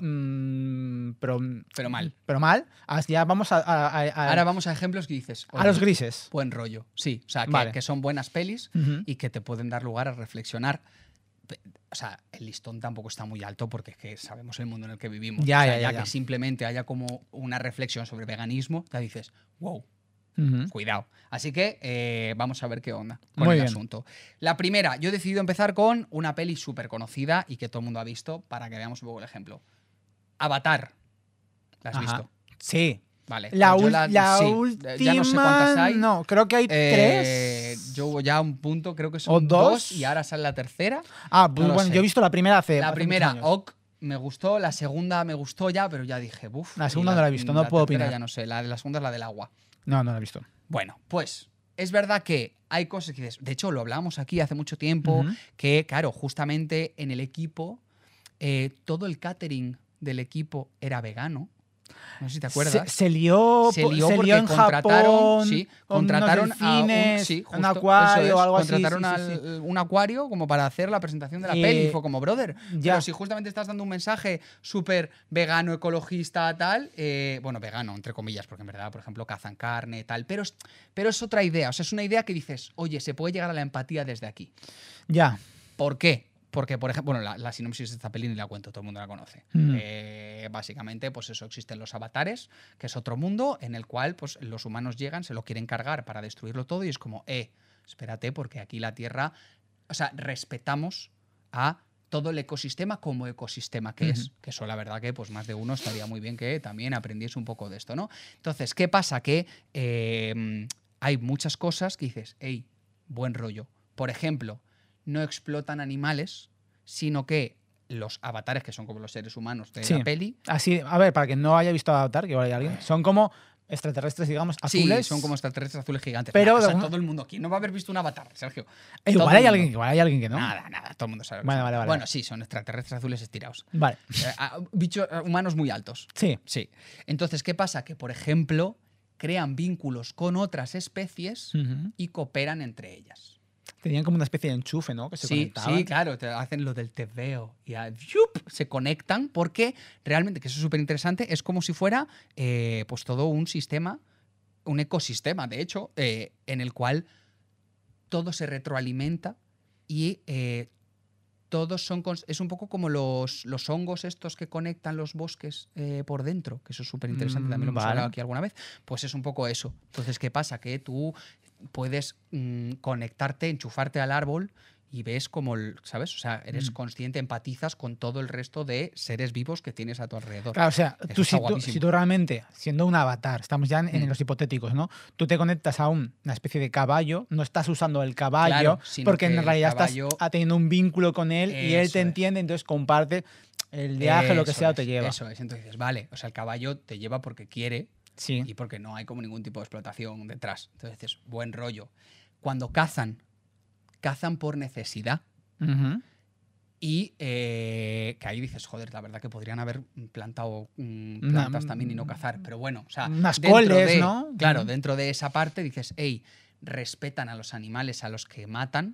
mm, pero. Pero mal. Pero mal. Así ya vamos a, a- a- a- Ahora vamos a ejemplos que dices. a los oye, grises. Buen rollo. Sí, o sea, que, Vale. que son buenas pelis Ujú. y que te pueden dar lugar a reflexionar. Pe- O sea, el listón tampoco está muy alto porque es que sabemos el mundo en el que vivimos. Ya, O sea, ya, ya, que ya. simplemente haya como una reflexión sobre veganismo, ya dices, wow, Ujú. cuidado. Así que eh, vamos a ver qué onda con Muy el bien. asunto. La primera, yo he decidido empezar con una peli súper conocida y que todo el mundo ha visto para que veamos un poco el ejemplo. Avatar. ¿La has Ajá. visto? Sí. Vale. La, pues yo ul- la sí, última. Ya no sé cuántas hay. No, creo que hay Eh, tres. Yo ya a un punto, creo que son ¿O dos? dos y ahora sale la tercera. Ah, pues no lo bueno, sé. yo he visto la primera hace. La hace primera, muchos años. ok, me gustó. La segunda me gustó ya, pero ya dije, buf. La y segunda no la he visto, no puedo tercera opinar. Ya no sé, la, la segunda es la del agua. No, no la he visto. Bueno, pues es verdad que hay cosas que dices. De hecho, lo hablábamos aquí hace mucho tiempo, Ujú. que, claro, justamente en el equipo, eh, todo el catering del equipo era vegano. No sé si te acuerdas. Se, se lió, Se po- lió se porque lió en contrataron, Japón, sí, con contrataron unos a un, delfines, sí, un justo, acuario eso es, o algo así. contrataron sí, sí, al- sí. un acuario como para hacer la presentación de la Y- peli. Y fue como, brother, Ya. pero si justamente estás dando un mensaje súper vegano, ecologista, tal, eh, bueno, vegano, entre comillas, porque en verdad, por ejemplo, cazan carne, tal, pero es, pero es otra idea. O sea, es una idea que dices, oye, se puede llegar a la empatía desde aquí. Ya. ¿Por qué? Porque, por ejemplo, bueno, la, la sinopsis de esta peli ni la cuento, todo el mundo la conoce. Mm. Eh, básicamente, pues eso, existen los avatares, que es otro mundo en el cual pues, los humanos llegan, se lo quieren cargar para destruirlo todo y es como, eh, espérate, porque aquí la Tierra, o sea, respetamos a todo el ecosistema como ecosistema que Ujú. es. Que eso, la verdad, que pues más de uno estaría muy bien que también aprendiese un poco de esto, ¿no? Entonces, ¿qué pasa? Que eh, hay muchas cosas que dices, hey, buen rollo. Por ejemplo, no explotan animales, sino que los avatares, que son como los seres humanos de Sí. la peli, Así, a ver, para que no haya visto Avatar, que igual hay alguien, son como extraterrestres, digamos, azules. sí, son como extraterrestres azules gigantes. Pero Nah, o sea, de alguna- todo el mundo, ¿quién no va a haber visto un avatar, Sergio? Eh, Todo igual el hay mundo. alguien, igual hay alguien que no. Nada, nada, todo el mundo sabe. lo que Vale, son. vale, vale. Bueno, sí, son extraterrestres azules estirados. Vale. Eh, ah, bichos eh, humanos muy altos. Sí. Sí. Entonces, ¿qué pasa? Que, por ejemplo, crean vínculos con otras especies Ujú. y cooperan entre ellas. Tenían como una especie de enchufe, ¿no? Que se Sí, conectaban. sí, claro, te hacen lo del te veo y a- ¡yup! Se conectan porque realmente, que eso es súper interesante, es como si fuera eh, pues todo un sistema, un ecosistema, de hecho, eh, en el cual todo se retroalimenta y eh, todos son... cons- Es un poco como los, los hongos estos que conectan los bosques eh, por dentro, que eso es súper interesante, también lo Mm, hemos vale. hablado aquí alguna vez, pues es un poco eso. Entonces, ¿qué pasa? Que tú puedes mm, conectarte, enchufarte al árbol y ves como, el- ¿sabes? O sea, eres Mm. consciente, empatizas con todo el resto de seres vivos que tienes a tu alrededor. Claro, o sea, Eso tú está si, tú guapísimo. si tú realmente, siendo un avatar, estamos ya en, en Mm. los hipotéticos, ¿no? Tú te conectas a un- una especie de caballo, no estás usando el caballo, Claro, sino porque que en el realidad caballo- estás teniendo un vínculo con él y él Eso te es. entiende, entonces comparte el viaje, lo que Eso sea, o es, te lleva. Eso es. Entonces dices, vale, o sea, el caballo te lleva porque quiere Sí. y porque no hay como ningún tipo de explotación detrás. Entonces dices, buen rollo. Cuando cazan, cazan por necesidad. Ujú. Y eh, que ahí dices, joder, la verdad que podrían haber plantado mm, Una- plantas también y no cazar. Pero bueno, o sea, Unas dentro coles, de, ¿no? Claro, Ujú. dentro de esa parte dices, hey, respetan a los animales a los que matan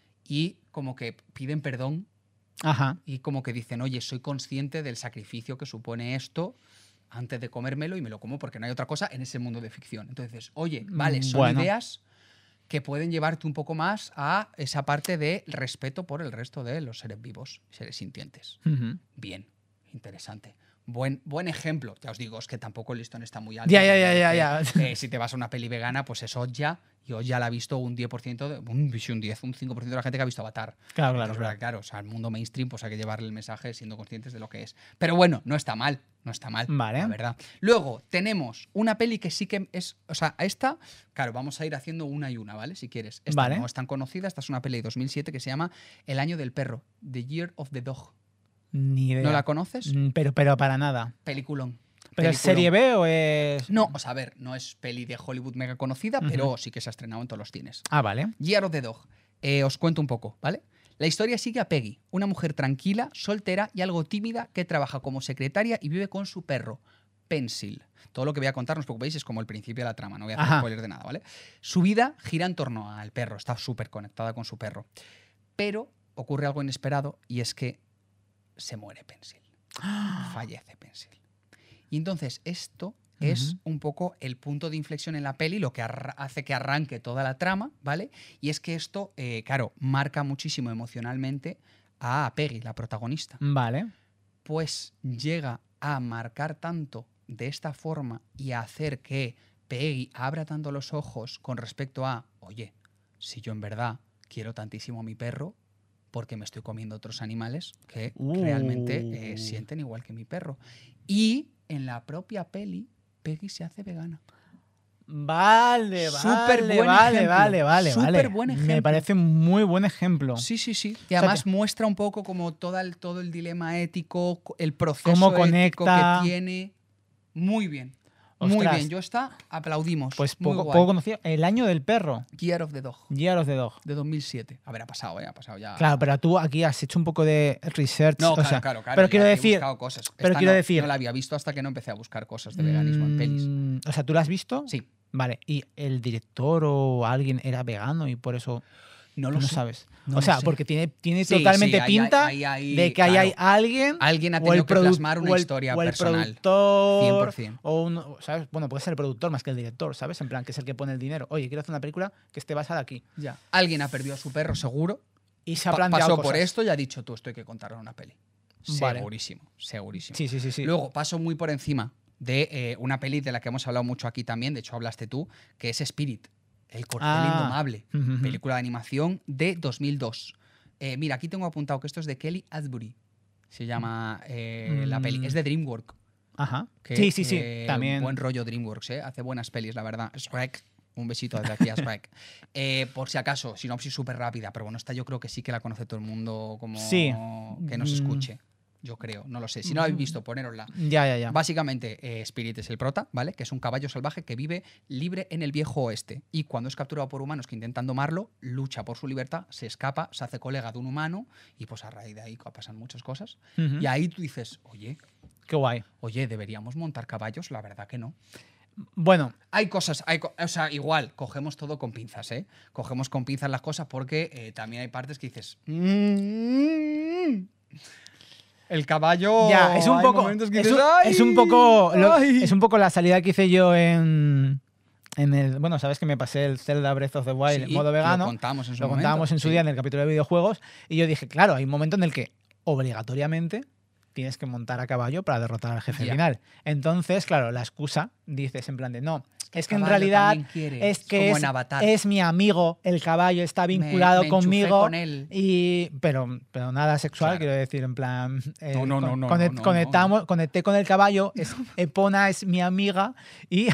y como que piden perdón Ajá. y como que dicen, oye, soy consciente del sacrificio que supone esto antes de comérmelo y me lo como porque no hay otra cosa en ese mundo de ficción. Entonces, oye, vale, son Bueno. ideas que pueden llevarte un poco más a esa parte de respeto por el resto de los seres vivos, seres sintientes. Ujú. Bien, interesante. Buen, buen ejemplo. Ya os digo, es que tampoco el listón está muy alto. Ya, ya, ya, porque, ya, ya. eh, si te vas a una peli vegana, pues es Oya, y Oya la ha visto un diez por ciento, de, un, sí, un diez, un cinco por ciento de la gente que ha visto Avatar. Claro, claro, Entonces, claro. claro, o sea, el mundo mainstream, pues hay que llevarle el mensaje siendo conscientes de lo que es. Pero bueno, no está mal, no está mal, Vale. la verdad. Luego, tenemos una peli que sí que es, o sea, a esta, claro, vamos a ir haciendo una y una, ¿vale? Si quieres. Esta Vale. no es tan conocida, esta es una peli de dos mil siete que se llama El año del perro, The Year of the Dog. Ni idea. ¿No la conoces? Mm, Pero, pero para nada. Peliculón. ¿Pero es Peliculón. serie B o es...? No, o sea, a ver, no es peli de Hollywood mega conocida, Ujú. pero sí que se ha estrenado en todos los cines. Ah, vale. Year of the Dog. Eh, os cuento un poco, ¿vale? La historia sigue a Peggy, una mujer tranquila, soltera y algo tímida que trabaja como secretaria y vive con su perro, Pencil. Todo lo que voy a contar, no os preocupéis, es como el principio de la trama, no voy a hacer Ajá. spoilers de nada, ¿vale? Su vida gira en torno al perro, está súper conectada con su perro. Pero ocurre algo inesperado y es que se muere Pencil. Fallece Pencil. Y entonces esto es Ujú. un poco el punto de inflexión en la peli, lo que arra- hace que arranque toda la trama, ¿vale? Y es que esto, eh, claro, marca muchísimo emocionalmente a Peggy, la protagonista. Vale. Pues llega a marcar tanto de esta forma y a hacer que Peggy abra tanto los ojos con respecto a, oye, si yo en verdad quiero tantísimo a mi perro, porque me estoy comiendo otros animales que Uh. realmente eh, sienten igual que mi perro. Y en la propia peli, Peggy se hace vegana. Vale, vale, Súper buen vale, ejemplo. vale, vale, Súper vale. buen Me ejemplo. parece un muy buen ejemplo. Sí, sí, sí. Y sea, además que- muestra un poco como todo el, todo el dilema ético, co- el proceso Cómo ético conecta. que tiene. Muy bien. Muy Ostras. bien. Yo está, aplaudimos. Pues Muy poco, guay. poco conocido. El año del perro. Year of the Dog, Year of the Dog. de dos mil siete. A ver, ha pasado, ¿eh? Ha pasado ya. Claro, pero tú aquí has hecho un poco de research. No, o claro, sea, claro, claro. Pero ya quiero he decir. buscado cosas. pero Esta quiero no- decir- No la había visto hasta que no empecé a buscar cosas de veganismo en pelis. mm, O sea, ¿tú lo has visto? Sí. Vale. ¿Y el director o alguien era vegano y por eso No tú lo no sé. sabes? No o lo sea, sé. porque tiene, tiene Sí, totalmente sí, ahí- pinta ahí- ahí, de que ahí hay claro. alguien. Alguien ha o tenido el que produ- plasmar una o el- historia o el personal. productor. cien por ciento. O un, ¿sabes? Bueno, puede ser el productor más que el director, ¿sabes? En plan, que es el que pone el dinero. Oye, quiero hacer una película que esté basada aquí. Ya. Alguien ha perdido a su perro, seguro. Y se ha Pa- planteado pasó cosas. por esto y ha dicho, tú, esto hay que contarlo en una peli. Vale. Segurísimo, segurísimo. Sí, sí, sí, sí. Luego paso muy por encima de eh, una peli de la que hemos hablado mucho aquí también, de hecho hablaste tú, que es Spirit, El corcel Ah. indomable, Ujú, ujú. película de animación de dos mil dos. Eh, mira, aquí tengo apuntado que esto es de Kelly Asbury, se llama eh, la peli, Mm. es de DreamWorks. Ajá. que, Sí, sí, sí. eh, También. Buen rollo DreamWorks, ¿eh? Hace buenas pelis, la verdad. Shrek. Un besito desde aquí a Shrek. Eh, por si acaso, sinopsis súper rápida, pero bueno, esta yo creo que sí que la conoce todo el mundo como Sí. que nos Mm. escuche. Yo creo, no lo sé. Si no la habéis visto, ponérosla. Ya, ya, ya. Básicamente, eh, Spirit es el prota, ¿vale? Que es un caballo salvaje que vive libre en el viejo oeste. Y cuando es capturado por humanos que intentan domarlo, lucha por su libertad, se escapa, se hace colega de un humano y pues a raíz de ahí pasan muchas cosas. Ujú. Y ahí tú dices, oye, Qué guay. oye, ¿deberíamos montar caballos? La verdad que no. Bueno, Hay cosas, hay co- o sea, igual, cogemos todo con pinzas, ¿eh? Cogemos con pinzas las cosas porque eh, también hay partes que dices... "Mm, el caballo... ya, es un hay poco. momentos que Es dices, un, "Ay, es un poco. lo- ay". es un poco la salida que hice yo en. En el, bueno, sabes que me pasé el Zelda Breath of the Wild en Sí, modo vegano. Lo contamos en su Lo momento, contábamos en su sí. día en el capítulo de videojuegos. Y yo dije, claro, hay un momento en el que obligatoriamente tienes que montar a caballo para derrotar al jefe Ya. final. Entonces, claro, la excusa dices en plan de no, es que en caballo realidad también quiere, es es que como es, en Avatar. es mi amigo, el caballo está Me- vinculado me enchufé conmigo. con él. Y, pero, pero nada sexual, Claro. quiero decir, en plan. eh, No, no, no, con- no, conect- no, no, conectamos, Conecté con el caballo, es, Epona es mi amiga y,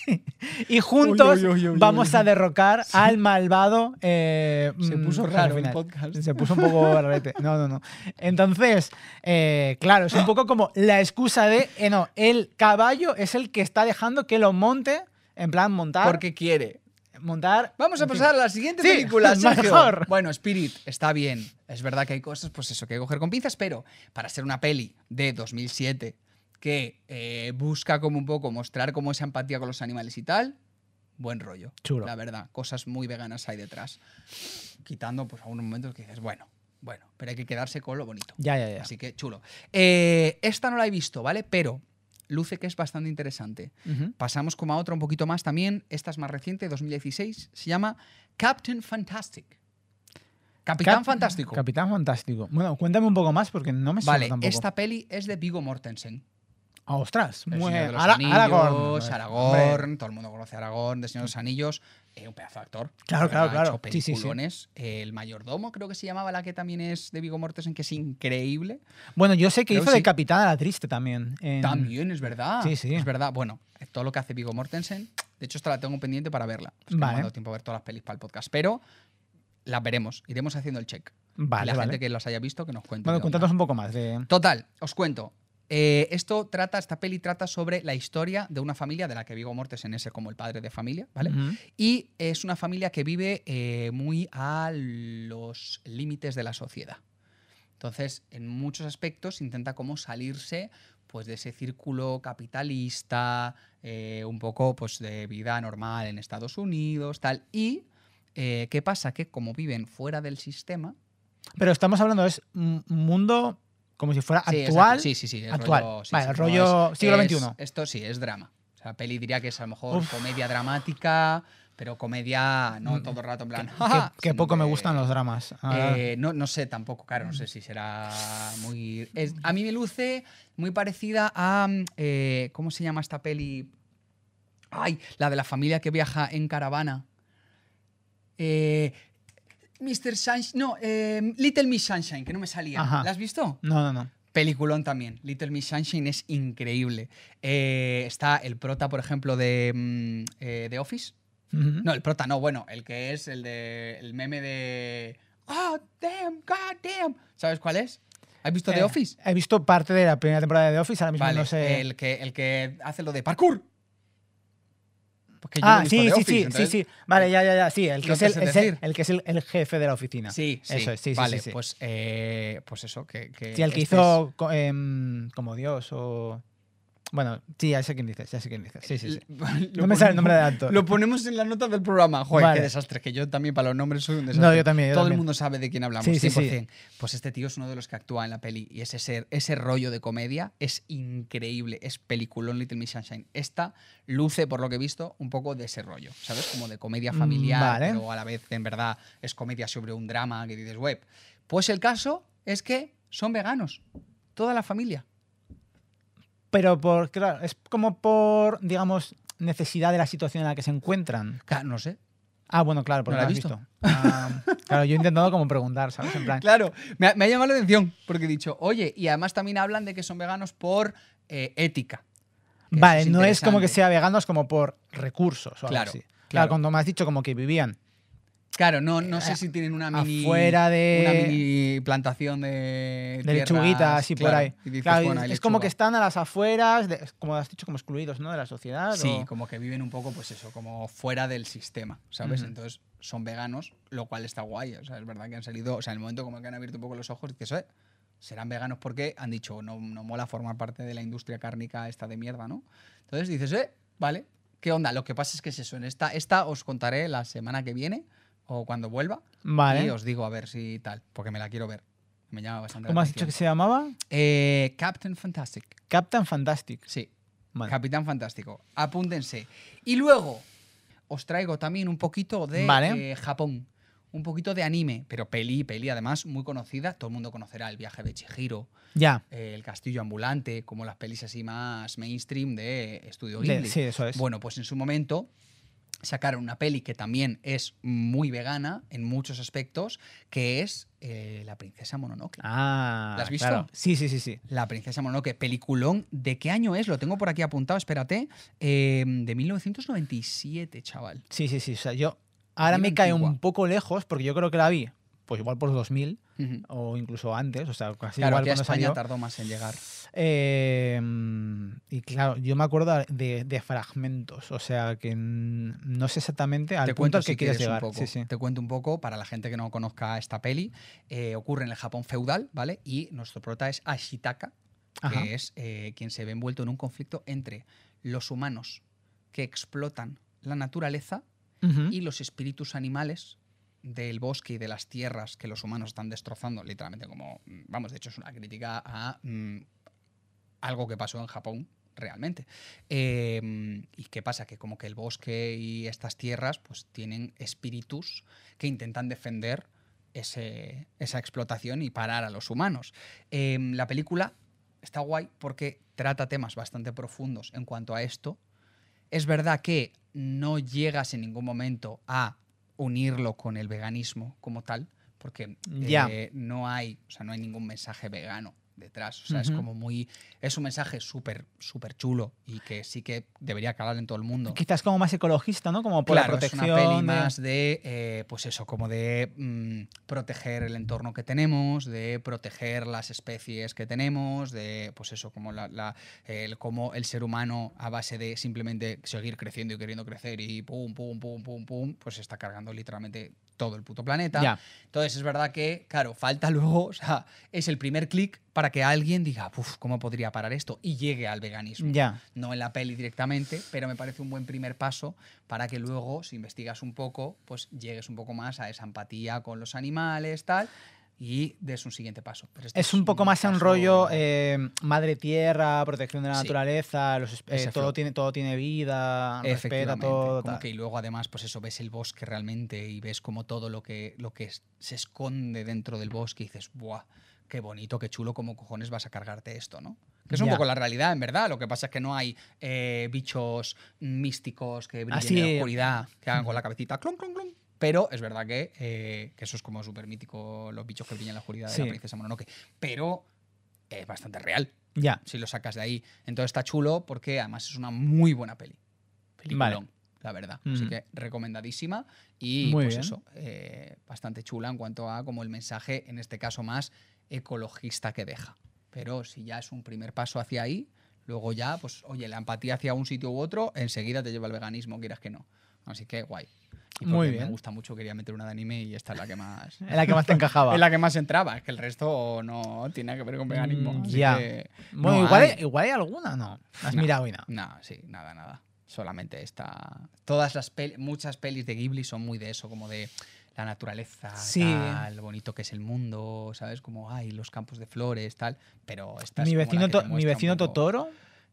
y juntos Uy, uy, uy, uy, vamos uy. a derrocar al malvado. eh, Se mm, puso jefe raro el final. podcast. Se puso un poco rarete. No, no, no. Entonces, eh, claro, es un poco como la excusa de, eh, no, el caballo es el que está dejando que lo monte, en plan montar. Porque quiere. montar Vamos a en fin. pasar a la siguiente Sí, película, Sergio. mejor. Bueno, Spirit, está bien. Es verdad que hay cosas, pues eso, que hay que coger con pinzas, pero para ser una peli de dos mil siete que eh, busca como un poco mostrar como esa empatía con los animales y tal, buen rollo. Chulo. La verdad, cosas muy veganas hay detrás. Quitando, pues, algunos momentos que dices, bueno, bueno, pero hay que quedarse con lo bonito. Ya, ya, ya. Así que chulo. Eh, esta no la he visto, ¿vale? Pero luce que es bastante interesante. Ujú. Pasamos como a otra un poquito más también. Esta es más reciente, dos mil dieciséis. Se llama Captain Fantastic. Capitán Cap- Fantástico. Capitán Fantástico. Bueno, cuéntame un poco más porque no me suena Vale, tampoco. esta peli es de Viggo Mortensen. Ah, ostras, El muy Señor de los Ara- Anillos, Aragorn. Aragorn, Hombre. todo el mundo conoce a Aragorn, de Señor de los Anillos, eh, un pedazo de actor. Claro, La claro, verdad, ha claro. hecho Sí, sí, sí. peliculones. El mayordomo, creo que se llamaba, la que también es de Viggo Mortensen, que es increíble. Bueno, yo sé que Creo hizo que de sí. Capitán a la Triste también. en- También, es verdad. Sí, sí. Es verdad. Bueno, todo lo que hace Viggo Mortensen, de hecho, esta la tengo pendiente para verla. Es que no me Vale. ha dado tiempo a ver todas las pelis para el podcast, pero las veremos. Iremos haciendo el check. Vale, y la vale. gente que las haya visto, que nos cuente. Bueno, qué cuéntanos onda. un poco más de. Total, os cuento. Eh, esto trata, esta peli trata sobre la historia de una familia de la que Viggo Mortensen es como el padre de familia, ¿vale? Ujú. Y es una familia que vive eh, muy a los límites de la sociedad. Entonces, en muchos aspectos intenta como salirse pues, de ese círculo capitalista, eh, un poco pues, de vida normal en Estados Unidos, tal. Y, eh, ¿qué pasa? Que como viven fuera del sistema... Pero estamos hablando, es un mundo como si fuera Sí, actual. exacto. Sí, sí, sí. el actual. rollo- sí, Vale, sí, el no, rollo es- siglo es- veintiuno. Esto sí, es drama. O sea, peli diría que es a lo mejor Uf. comedia dramática, pero comedia no Mm, todo el rato en plan... Que, "Jaja", que sino poco me que- gustan los dramas. Ah, Eh, no, no sé tampoco, claro, no sé si será muy... es- a mí me luce muy parecida a... mm, eh, ¿cómo se llama esta peli? Ay, la de la familia que viaja en caravana. Eh, mister Sunshine... No, eh, Little Miss Sunshine, que no me salía. Ajá. ¿La has visto? no, no, no. Peliculón también. Little Miss Sunshine es increíble. Eh, está el prota, por ejemplo, de, mm, eh, de Office. Ujú. No, el prota no, bueno, el que es el de el meme de Oh, damn, god damn. ¿Sabes cuál es? ¿Has visto The Eh, Office? He visto parte de la primera temporada de The Office, ahora mismo Vale, no sé. el que el que hace lo de parkour. Porque yo no he Ah, visto sí, The sí, Office, sí, entonces- sí, sí. Vale, ya, ya, ya. Sí, el que, ¿Lo es que el, sé es el- decir? el que es el, el jefe de la oficina. Sí, sí. Eso es, sí, sí, vale, sí, sí. pues eh, pues eso que, que Sí, el que este hizo co- em, como Dios o. Bueno, sí, ya sé quién dices, ya sé quién dices. Sí, sí, sí. es- No me sale el nombre del actor. Lo ponemos en las notas del programa. Joder, Vale. qué desastre. Que yo también para los nombres soy un desastre. No, yo también, yo Todo también. el mundo sabe de quién hablamos, Sí, sí, cien por sí. cien. Pues este tío es uno de los que actúa en la peli. Y ese, ser- ese rollo de comedia es increíble. Es peliculón Little Miss Sunshine. Esta luce, por lo que he visto, un poco de ese rollo. ¿Sabes? Como de comedia Mm, familiar, vale. pero a la vez, en verdad, es comedia sobre un drama que dices, web. Pues el caso es que son veganos. Toda la familia. Pero por, claro, es como por, digamos, necesidad de la situación en la que se encuentran. Claro, no sé. Ah, bueno, claro, porque ¿No no la lo has has visto. Ah, claro, yo he intentado como preguntar, ¿sabes? En plan, Claro, me ha, me ha llamado la atención porque he dicho, oye, y además también hablan de que son veganos por eh, ética. Que vale, eso no es como que interesante. sea vegano, es como por recursos o algo Claro, así. Claro, claro. cuando me has dicho como que vivían Claro, no, no sé si tienen una mini, afuera de- una mini plantación de, de tierras, lechuguita, así por claro, ahí. y dices, Claro, bueno, es hay como que lechuga. están a las afueras, de- como has dicho, como excluidos, ¿no? De la sociedad. Sí, o- como que viven un poco, pues eso, como fuera del sistema, ¿sabes? Ujú. Entonces son veganos, lo cual está guay. O sea, es verdad que han salido, o sea, en el momento como que han abierto un poco los ojos, dices, eh, serán veganos porque han dicho, no, no mola formar parte de la industria cárnica esta de mierda, ¿no? Entonces dices, eh, vale, ¿Qué onda? Lo que pasa es que es eso. En esta, esta os contaré la semana que viene o cuando vuelva. Vale. Y os digo a ver si tal, porque me la quiero ver. Me llama bastante ¿Cómo la has dicho atención. que se llamaba? Eh, Captain Fantastic. Captain Fantastic. Sí. Vale. Capitán Fantástico. Apúntense. Y luego os traigo también un poquito de Vale. eh, Japón. Un poquito de anime, pero peli, peli además muy conocida. Todo el mundo conocerá El viaje de Chihiro, Ya. eh, El castillo ambulante, como las pelis así más mainstream de Estudio De- Ghibli. sí, eso es. Bueno, pues en su momento sacaron una peli que también es muy vegana en muchos aspectos, que es eh, La princesa Mononoke. Ah, ¿La has visto? claro. Sí, sí, sí, sí. La princesa Mononoke, peliculón. ¿De qué año es? Lo tengo por aquí apuntado, espérate. Eh, de mil novecientos noventa y siete, chaval. Sí, sí, sí. O sea, yo ahora Bien me cae antigua. un poco lejos porque yo creo que la vi, pues igual por los dos mil Ujú. o incluso antes, o sea, casi Claro, igual aquí a cuando España salió. tardó más en llegar. Eh, y claro, yo me acuerdo de, de fragmentos, o sea, que n- no sé exactamente al Te punto cuento al que si quieres quieres un llegar. poco. Sí, sí. Te cuento un poco para la gente que no conozca esta peli. Eh, ocurre en el Japón feudal, ¿vale? Y nuestro prota es Ashitaka, Ajá. que es eh, quien se ve envuelto en un conflicto entre los humanos que explotan la naturaleza Ujú. y los espíritus animales del bosque y de las tierras que los humanos están destrozando, literalmente como, mm, vamos, de hecho es una crítica a mm, algo que pasó en Japón realmente. Eh, ¿Y qué pasa? Que como que el bosque y estas tierras pues tienen espíritus que intentan defender ese- esa explotación y parar a los humanos. Eh, la película está guay porque trata temas bastante profundos en cuanto a esto. Es verdad que no llegas en ningún momento a unirlo con el veganismo como tal, porque Ya. eh, no hay, o sea, no hay ningún mensaje vegano detrás. O sea, es Ujú. como muy. Es un mensaje súper, súper chulo y que sí que debería calar en todo el mundo. Quizás como más ecologista, ¿no? Como por Claro, la es protección. una peli de- más de, eh, pues eso, como de mm, proteger el entorno que tenemos, de proteger las especies que tenemos, de, pues eso, como la, la- el, cómo el ser humano a base de simplemente seguir creciendo y queriendo crecer y pum, pum, pum, pum, pum, pues está cargando literalmente todo el puto planeta. Ya. Entonces es verdad que, claro, falta luego, o sea, es el primer clic para que alguien diga, uff, ¿cómo podría parar esto? Y llegue al veganismo. Ya. No en la peli directamente, pero me parece un buen primer paso para que luego, si investigas un poco, pues llegues un poco más a esa empatía con los animales, tal, y des un siguiente paso. Pero este Es un poco más en paso- rollo eh, madre tierra, protección de la Sí. naturaleza, los, esp- eh, Ese todo, flow. tiene, todo tiene vida, respeta Efectivamente, todo. como tal. que y luego además pues eso ves el bosque realmente y ves como todo lo que lo que es- se esconde dentro del bosque y dices, "Buah, qué bonito, qué chulo, cómo cojones vas a cargarte esto, ¿no?" Que es un Ya. poco la realidad, en verdad. Lo que pasa es que no hay eh, bichos místicos que brillen Así- en la oscuridad, que hagan con Ujú. la cabecita clon, clon, clon. Pero es verdad que, eh, que eso es como súper mítico, los bichos que brillan en la oscuridad de Sí. la princesa Mononoke. Pero es bastante real Ya. si lo sacas de ahí. Entonces está chulo porque además es una muy buena peli. Peliculón, la verdad. Así Ujú. que recomendadísima y Muy pues bien. eso, eh, bastante chula en cuanto a como el mensaje, en este caso más ecologista que deja. Pero si ya es un primer paso hacia ahí, luego ya, pues oye, la empatía hacia un sitio u otro, enseguida te lleva al veganismo, quieras que no. Así que guay. Y Muy porque bien. me gusta mucho, quería meter una de anime y esta es la que más... Es la que más te encajaba. Es la que más entraba, es que el resto no tiene nada que ver con veganismo. Mm, así ya. que Bueno, no igual, hay. hay, igual hay alguna, ¿no? Has No. mirado y no. No, sí, nada, nada. Solamente esta. Todas las pelis, muchas pelis de Ghibli son muy de eso, como de la naturaleza, Sí. tal, lo bonito que es el mundo, ¿sabes? Como, ay, los campos de flores, tal. Pero esta es Mi como la vecino, que To- te mi muestra un vecino poco- Totoro.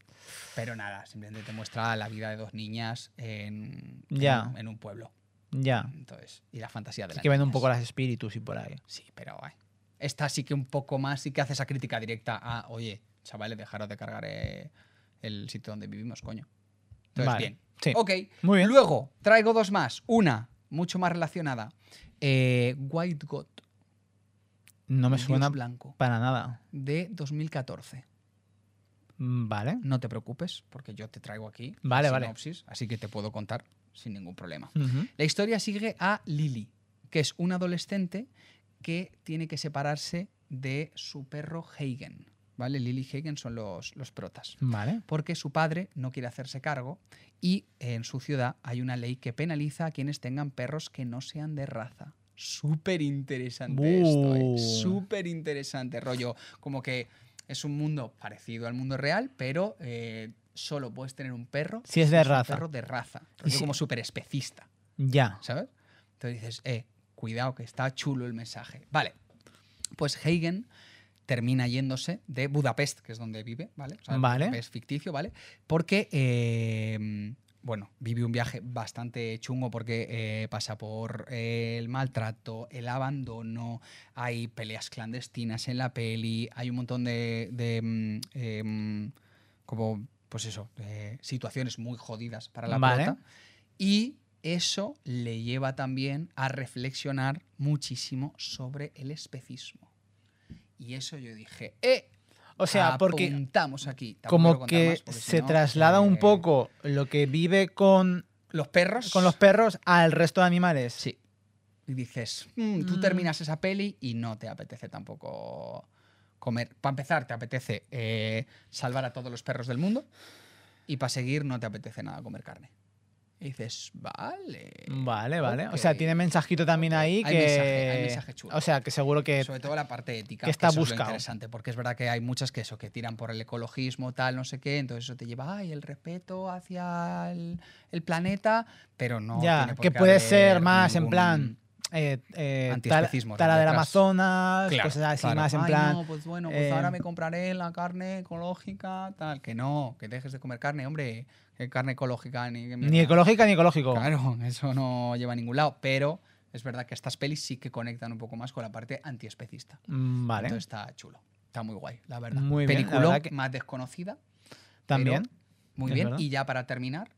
Pero nada, simplemente te muestra la vida de dos niñas en, Ya. en, un, en un pueblo. Ya. Entonces, y la fantasía de Sí las que ven un niñas. poco los espíritus y por ahí. Sí, pero ay, esta sí que un poco más, sí que hace esa crítica directa a, oye, chavales, dejaros de cargar eh, el sitio donde vivimos, coño. Entonces, Vale, bien. sí. Ok, Muy bien. luego traigo dos más. Una, mucho más relacionada. Eh, White God, No me Dios suena blanco, para nada. de dos mil catorce. Mm, Vale. No te preocupes, porque yo te traigo aquí Vale, la vale. sinopsis, así que te puedo contar sin ningún problema. Ujú. La historia sigue a Lily, que es una adolescente que tiene que separarse de su perro Hagen. ¿Vale? Lily y Hagen son los, los protas. Vale. Porque su padre no quiere hacerse cargo y en su ciudad hay una ley que penaliza a quienes tengan perros que no sean de raza. Súper interesante esto, ¿eh? Buh. Súper interesante, rollo. Como que es un mundo parecido al mundo real, pero eh, solo puedes tener un perro Si es de un raza. perro de raza. Y Rollo si- como súper especista, Ya. ¿sabes? Entonces dices, eh, cuidado que está chulo el mensaje. Vale, pues Hagen termina yéndose de Budapest, que es donde vive, ¿vale? O sea, Vale. Budapest ficticio, ¿vale? Porque, eh, bueno, vive un viaje bastante chungo porque eh, pasa por eh, el maltrato, el abandono, hay peleas clandestinas en la peli, hay un montón de, de, mm, eh, mm, como, pues eso, eh, situaciones muy jodidas para la Vale. prota. Y eso le lleva también a reflexionar muchísimo sobre el especismo. Y eso yo dije, ¡eh! O sea, porque apuntamos aquí. Tampoco quiero como contar que más, porque si se no, traslada un eh, poco lo que vive con, Los perros. con los perros al resto de animales. Sí. Y dices, "Mm, tú Mm. terminas esa peli y no te apetece tampoco comer. Para empezar, te apetece eh, salvar a todos los perros del mundo. Y para seguir, no te apetece nada comer carne. Y dices, vale. Vale, vale. ok, O sea, tiene mensajito también ok". ahí Hay que... mensaje, hay mensaje chulo. O sea, que seguro que... Sobre todo la parte ética, que está eso es lo buscado. interesante, porque es verdad que hay muchas que eso, que tiran por el ecologismo, tal, no sé qué, entonces eso te lleva, ay, el respeto hacia el, el planeta, pero no ya, tiene por que qué puede haber ser más en ningún plan... Eh, eh, tal- antiespecismo tala del detrás. Amazonas, Claro, cosas así claro. más en Ay, plan... no, pues bueno, pues eh, ahora me compraré la carne ecológica, tal, que no, que dejes de comer carne, hombre, que carne ecológica ni... que Ni mierda. ecológica ni ecológico. Claro, eso no lleva a ningún lado, pero es verdad que estas pelis sí que conectan un poco más con la parte antiespecista. Mm, Vale. Entonces está chulo. Está muy guay, la verdad. Muy bien, la Peliculón verdad que- más desconocida. También. pero muy es bien. verdad. Y ya para terminar,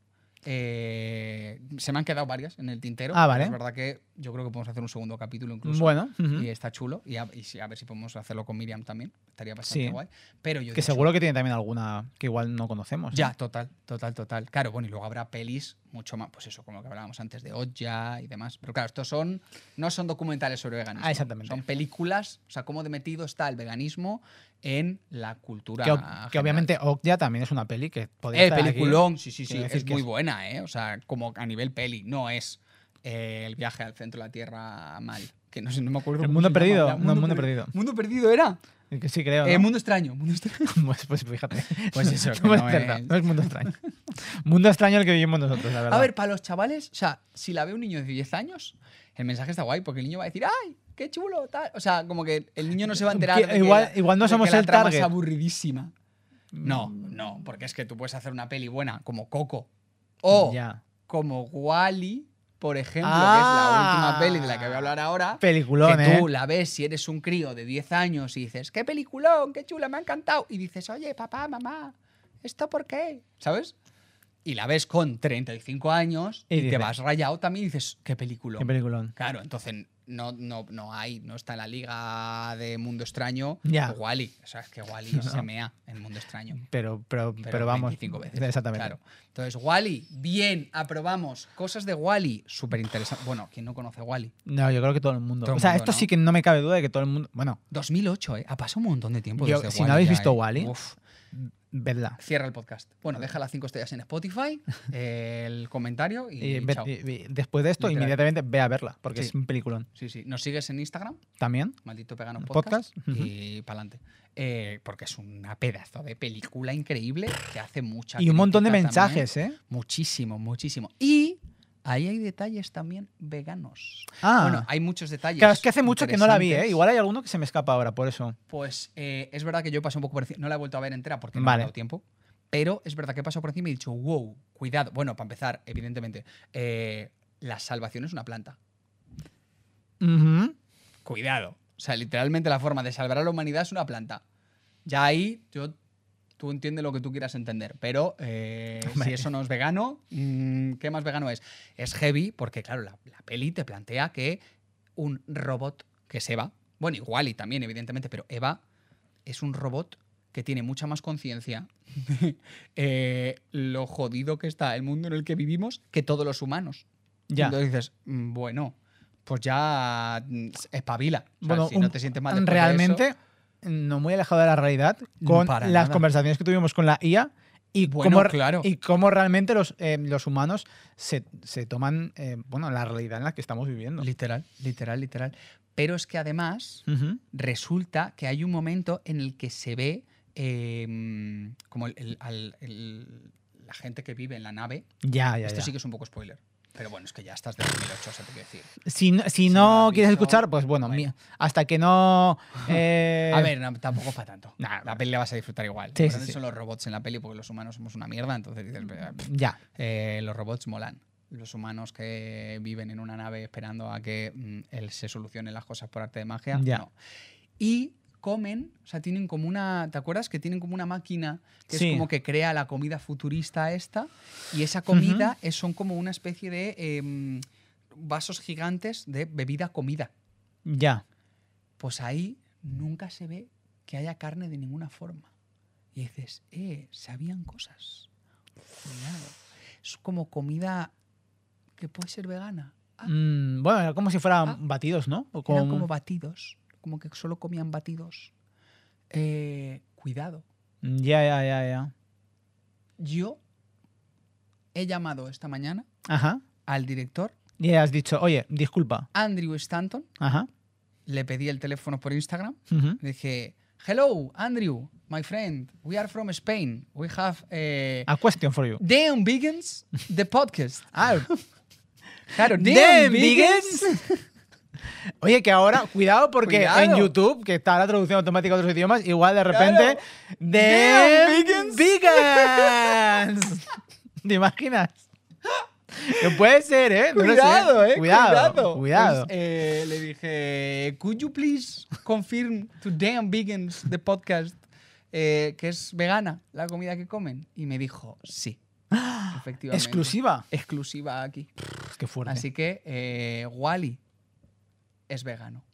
eh, se me han quedado varias en el tintero. Ah, pero vale. Es verdad que yo creo que podemos hacer un segundo capítulo incluso. Bueno, ujú. Y está chulo. Y a, y sí, a ver si podemos hacerlo con Miriam también. Estaría bastante Sí. guay. Pero yo he que dicho, seguro que tiene también alguna que igual no conocemos. ¿eh? ya, total, total, total. Claro, bueno, y luego habrá pelis mucho más, pues eso, como lo que hablábamos antes de Oja y demás. Pero claro, estos son, no son documentales sobre veganismo. Ah, exactamente. Son películas, o sea, cómo de metido está el veganismo en la cultura. Que, ob- general. que obviamente Okja también es una peli que podría Eh, estar aquí. peliculón, sí, sí, sí, Quiero decir es que muy es- buena, ¿eh? O sea, como a nivel peli, no es eh, el viaje al centro de la Tierra mal. Que no sé, no me acuerdo. El cómo mundo se llama. perdido, Era no, Mundo Perdido. Mundo perdido era. Que sí, creo. Eh, ¿no? mundo extraño, mundo extraño. pues, pues fíjate. Pues eso, que no, no es verdad, es- no es mundo extraño. Mundo extraño el que vivimos nosotros, la verdad. A ver, para los chavales, o sea, si la ve un niño de diez años, el mensaje está guay, porque el niño va a decir, ¡ay, qué chulo! Tal. O sea, como que el niño no se va a enterar Que de que igual- la- igual no de que somos la el trama target. es aburridísima. No, no, porque es que tú puedes hacer una peli buena como Coco o Ya. como Wall-E, por ejemplo, que es Ah. la última peli de la que voy a hablar ahora. Peliculón, que tú ¿eh? la ves si eres un crío de diez años y dices, ¡qué peliculón, qué chula, me ha encantado! Y dices, oye, papá, mamá, ¿esto por qué? ¿Sabes? Y la ves con treinta y cinco años Y y, te dices- vas rayado también y dices, ¡qué peliculón! Qué peliculón. Claro, entonces no, no, no hay, no está en la liga de Mundo Extraño Ya. Wall-E. O sea, es que Wall-E No. se mea en Mundo Extraño. Pero, pero, pero, Pero vamos. veinticinco veces. Exactamente. Claro. Entonces, Wall-E, bien, aprobamos. Cosas de Wall-E, súper interesante. Bueno, ¿quién no conoce Wall-E? No, yo creo que todo el mundo. Todo el o sea, mundo, esto ¿no? sí que no me cabe duda de que todo el mundo. Bueno, dos mil ocho, ¿eh? Ha pasado un montón de tiempo Yo- desde si no Wall-E habéis ya, visto ¿eh? Wall-E, Uf. verdad. Cierra el podcast. Bueno, deja las cinco estrellas en Spotify, el comentario y, Y ve- chao. y- y después de esto, Literal. inmediatamente ve a verla, porque Sí. es un peliculón. Sí, sí. Nos sigues en Instagram, También. Maldito Pegano Podcast. Podcast, y pa'lante. Eh, porque es una pedazo de película increíble que hace mucha Y un montón de crítica también. mensajes, ¿eh? Muchísimo, muchísimo. Y ahí hay detalles también veganos. Ah, Bueno, hay muchos detalles. claro, es que hace mucho que no la vi, ¿eh? interesantes. Igual hay alguno que se me escapa ahora, por eso. Pues eh, es verdad que yo pasé un poco por encima. No la he vuelto a ver entera porque no Vale. me ha dado tiempo. Pero es verdad que he pasado por encima y he dicho, wow, cuidado. Bueno, para empezar, evidentemente, eh, la salvación es una planta. Ujú. Cuidado. O sea, literalmente la forma de salvar a la humanidad es una planta. Ya ahí, yo, tú entiendes lo que tú quieras entender. Pero eh, Hombre. si eso no es vegano, mm, ¿qué más vegano es? Es heavy porque, claro, la, la peli te plantea que un robot que es Eva, bueno, igual y también, evidentemente, pero Eva es un robot que tiene mucha más conciencia de eh, lo jodido que está el mundo en el que vivimos que todos los humanos. Ya. Entonces dices, mm, bueno, pues ya mm, espabila. O sea, Bueno, si un- no te sientes mal después de realmente eso, no muy alejado de la realidad con Para las nada. conversaciones que tuvimos con la I A y, Bueno, cómo, claro. y cómo realmente los, eh, los humanos se, se toman eh, bueno, la realidad en la que estamos viviendo. literal, literal, literal. Pero es que además Ujú. resulta que hay un momento en el que se ve eh, como el, el- al- el- la gente que vive en la nave. Ya, ya, Esto ya. sí que es un poco spoiler. Pero bueno, es que ya estás de dos mil ocho, o sea, te quiero decir. Si, no- si Si no no lo has quieres visto, escuchar, pues bueno, bueno. mi- hasta que no... eh, A ver, no, tampoco es para tanto. Nah, la peli la vas a disfrutar igual. Sí, Lo sí, importante sí. son los robots en la peli porque los humanos somos una mierda, entonces dices, Ya. eh, los robots molan. Los humanos que viven en una nave esperando a que mm, él se solucionen las cosas por arte de magia, Ya. no. Y comen, o sea, tienen como una, ¿te acuerdas? Que tienen como una máquina que Sí. es como que crea la comida futurista esta, y esa comida es, son como una especie de em, vasos gigantes de bebida comida. Ya. Pues ahí nunca se ve que haya carne de ninguna forma. Y dices, eh, sabían cosas. Cuidado. Es como comida que puede ser vegana. Ah, Mm, bueno, era como si fueran Ah. batidos, ¿no? O eran con- como batidos, como que solo comían batidos. Eh, cuidado. Ya, ya, ya, ya. Yo he llamado esta mañana Ajá. al director Y has dicho, oye, disculpa. Andrew Stanton, Ajá. le pedí el teléfono por Instagram. Ujú. Le dije, hello, Andrew, my friend, we are from Spain. We have eh, A question for you. Damn Vegans, the podcast. Ah, Claro, Damn, Damn Vegans. Oye, que ahora, cuidado, porque Cuidado. en YouTube, que está la traducción automática a otros idiomas, igual de repente. Damn Damn vegans. vegans. ¿Te imaginas? Que puede ser, ¿eh? No lo sé. Cuidado, eh. Cuidado. Cuidado. Pues, eh, le dije, could you please confirm to Damn Vegans, the podcast, eh, que es vegana la comida que comen? Y me dijo, sí. Efectivamente. Exclusiva. Exclusiva aquí. Pues qué fuerte. Así que eh, Wally es vegano.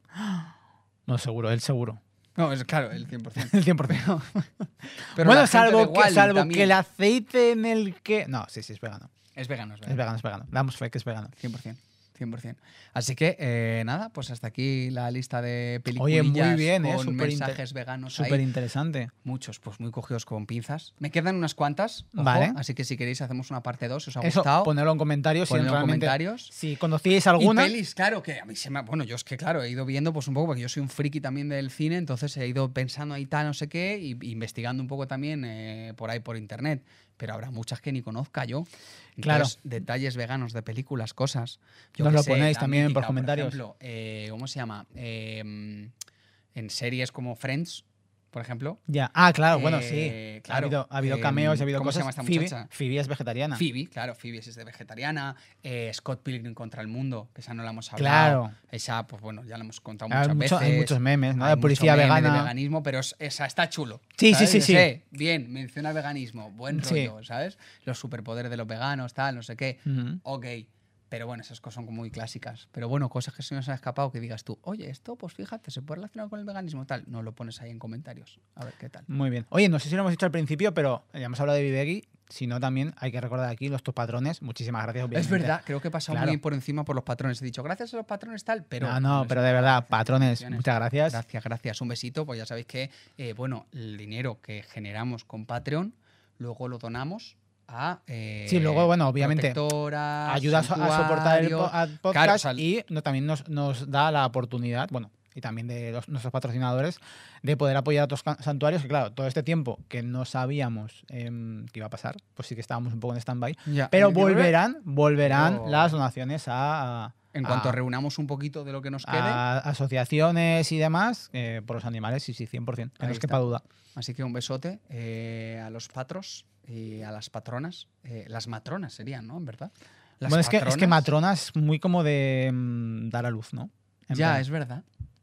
No, seguro, él seguro. No, es claro, el cien por ciento. El cien por ciento. Pero Bueno, la gente de salvo, que, Wall-E salvo también que el aceite en el que. No, sí, sí, es vegano. Es vegano, es Es vegano. vegano, es vegano. Damos fe que es vegano. cien por ciento. cien por ciento. Así que, eh, nada, pues hasta aquí la lista de Oye, películas muy bien, ¿eh? con Súper inte- mensajes veganos Súper ahí. interesante. Muchos, pues muy cogidos con pinzas. Me quedan unas cuantas, ojo, Vale. así que si queréis hacemos una parte dos, si os ha Eso, gustado. ponedlo en comentarios. Si Ponedlo en realmente, comentarios. Si conocíais alguna. Y pelis, claro, que a mí se me... Bueno, yo es que, claro, he ido viendo pues un poco, porque yo soy un friki también del cine, entonces he ido pensando ahí tal, no sé qué, y y investigando un poco también eh, por ahí por internet. Pero habrá muchas que ni conozca yo. Claro. Entonces, detalles veganos de películas, cosas. Yo Nos qué lo sé, ponéis la también por mítica, comentarios. ejemplo, eh, ¿cómo se llama? Eh, en series como Friends, por ejemplo. Ya. Ah, claro, bueno, Eh, sí. claro, ha habido, ha habido eh, cameos, ha habido ¿cómo se cosas. llama esta Phoebe, muchacha? Phoebe es vegetariana. Phoebe, claro, Phoebe es de vegetariana. eh, Scott Pilgrim contra el mundo, que esa no la hemos hablado. Claro. Esa, pues bueno, ya la hemos contado Hay, muchas mucho- veces. hay muchos memes, ¿no? Hay De mucho policía meme vegana. de veganismo, pero es- esa está chulo. Sí, sí, ¿sabes? sí, sí. Ese, bien, menciona el veganismo, buen Sí. rollo, ¿sabes? Los superpoderes de los veganos, tal, no sé qué. Ujú. Ok. Pero bueno, esas cosas son como muy clásicas. Pero bueno, cosas que se nos han escapado que digas tú, oye, esto, pues fíjate, se puede relacionar con el veganismo, tal. No lo pones ahí en comentarios. A ver qué tal. Muy bien. Oye, no sé si lo hemos dicho al principio, pero ya hemos hablado de Vivegui. Si no, también hay que recordar aquí los tus patrones. Muchísimas gracias, obviamente. Es verdad, creo que he pasado Claro. muy por encima por los patrones. He dicho, gracias a los patrones, tal, pero. no, no, es pero de verdad, patrones, Gracias. muchas gracias. Gracias, gracias. Un besito, pues ya sabéis que, eh, bueno, el dinero que generamos con Patreon, luego lo donamos a. eh, Sí, luego, bueno, obviamente, protectoras, Ayuda a, so- a soportar el po- santuario. al podcast Claro, o sea, y no, también nos, nos da la oportunidad, bueno, y también de los- nuestros patrocinadores, de poder apoyar a otros ca- santuarios, que claro, todo este tiempo que no sabíamos em, que iba a pasar, pues sí que estábamos un poco en stand-by, ya, pero hay que volver. volverán, volverán Pero- las donaciones a, a- En cuanto a- reunamos un poquito de lo que nos quede. a asociaciones y demás eh, por los animales, sí, sí, cien por ciento, que Ahí no os quepa está. duda. Así que un besote eh, a los patros y a las patronas. Eh, las matronas serían, ¿no? En verdad. Las Bueno, es que, es que patronas- matrona es muy como de mm, dar a luz, ¿no? En Ya, plan, es verdad.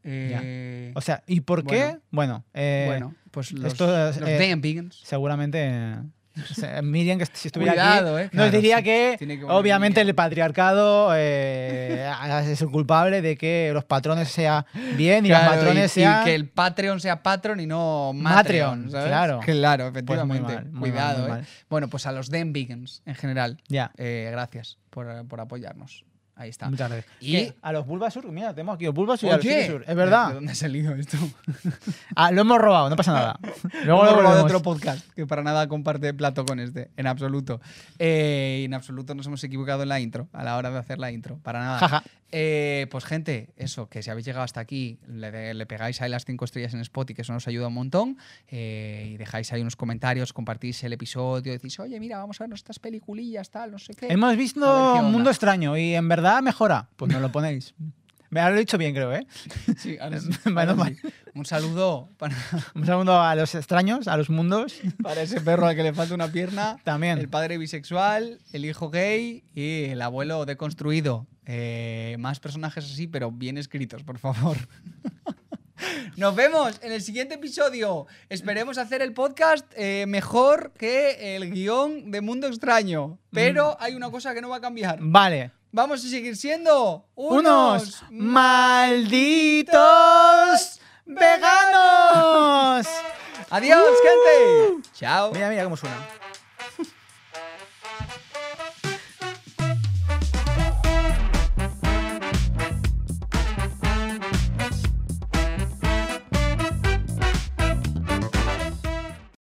Eh, O sea, ¿y por qué? Bueno, eh, bueno, pues los, esto es, los eh, damn vegans. seguramente eh, se- Miriam, que si estuviera Cuidado, aquí, eh, nos claro, diría sí. que, Tiene que volver obviamente Miriam. el patriarcado eh, es el culpable de que los patrones sean bien y Claro, los matrones y, y sean... que el Patreon sea Patreon y no Matreon, Matreon, ¿sabes? claro. Claro, Pues efectivamente. muy mal, muy Cuidado, mal, muy ¿eh? mal. Bueno, pues a los damn vegans en general, Ya, eh, gracias por, por apoyarnos. Ahí está. muchas gracias. Y- ¿Qué? A los Bulbasur, mira, tenemos aquí los Bulbasur y a los Oye, Filisur. Es ¿de verdad. dónde ha salido esto? Ah, lo hemos robado, no pasa nada. Luego Hemos lo robado de volvemos. otro podcast que para nada comparte plato con este, en absoluto. Eh, en absoluto nos hemos equivocado en la intro, a la hora de hacer la intro, para nada. Jaja. Eh, pues gente, eso, que si habéis llegado hasta aquí, le, de- le pegáis ahí las cinco estrellas en Spotify, que eso nos ayuda un montón, eh, y dejáis ahí unos comentarios, compartís el episodio, decís, oye, mira, vamos a ver nuestras peliculillas, tal, no sé qué. Hemos A ver visto qué onda. un mundo extraño y en verdad mejora. Pues nos lo ponéis. Me lo he dicho bien, creo, ¿eh? Sí, ahora sí, Menos ahora mal. sí. Un saludo para, Un saludo a los extraños, a los mundos. para ese perro al que le falta una pierna, También. el padre bisexual, el hijo gay y el abuelo deconstruido. Eh, más personajes así, pero bien escritos, por favor. Nos vemos en el siguiente episodio. Esperemos hacer el podcast eh, mejor que el guión de Mundo Extraño. Pero hay una cosa que no va a cambiar. Vale. Vamos a seguir siendo Unos malditos veganos. Adiós, gente. Chao. Mira, mira cómo suena.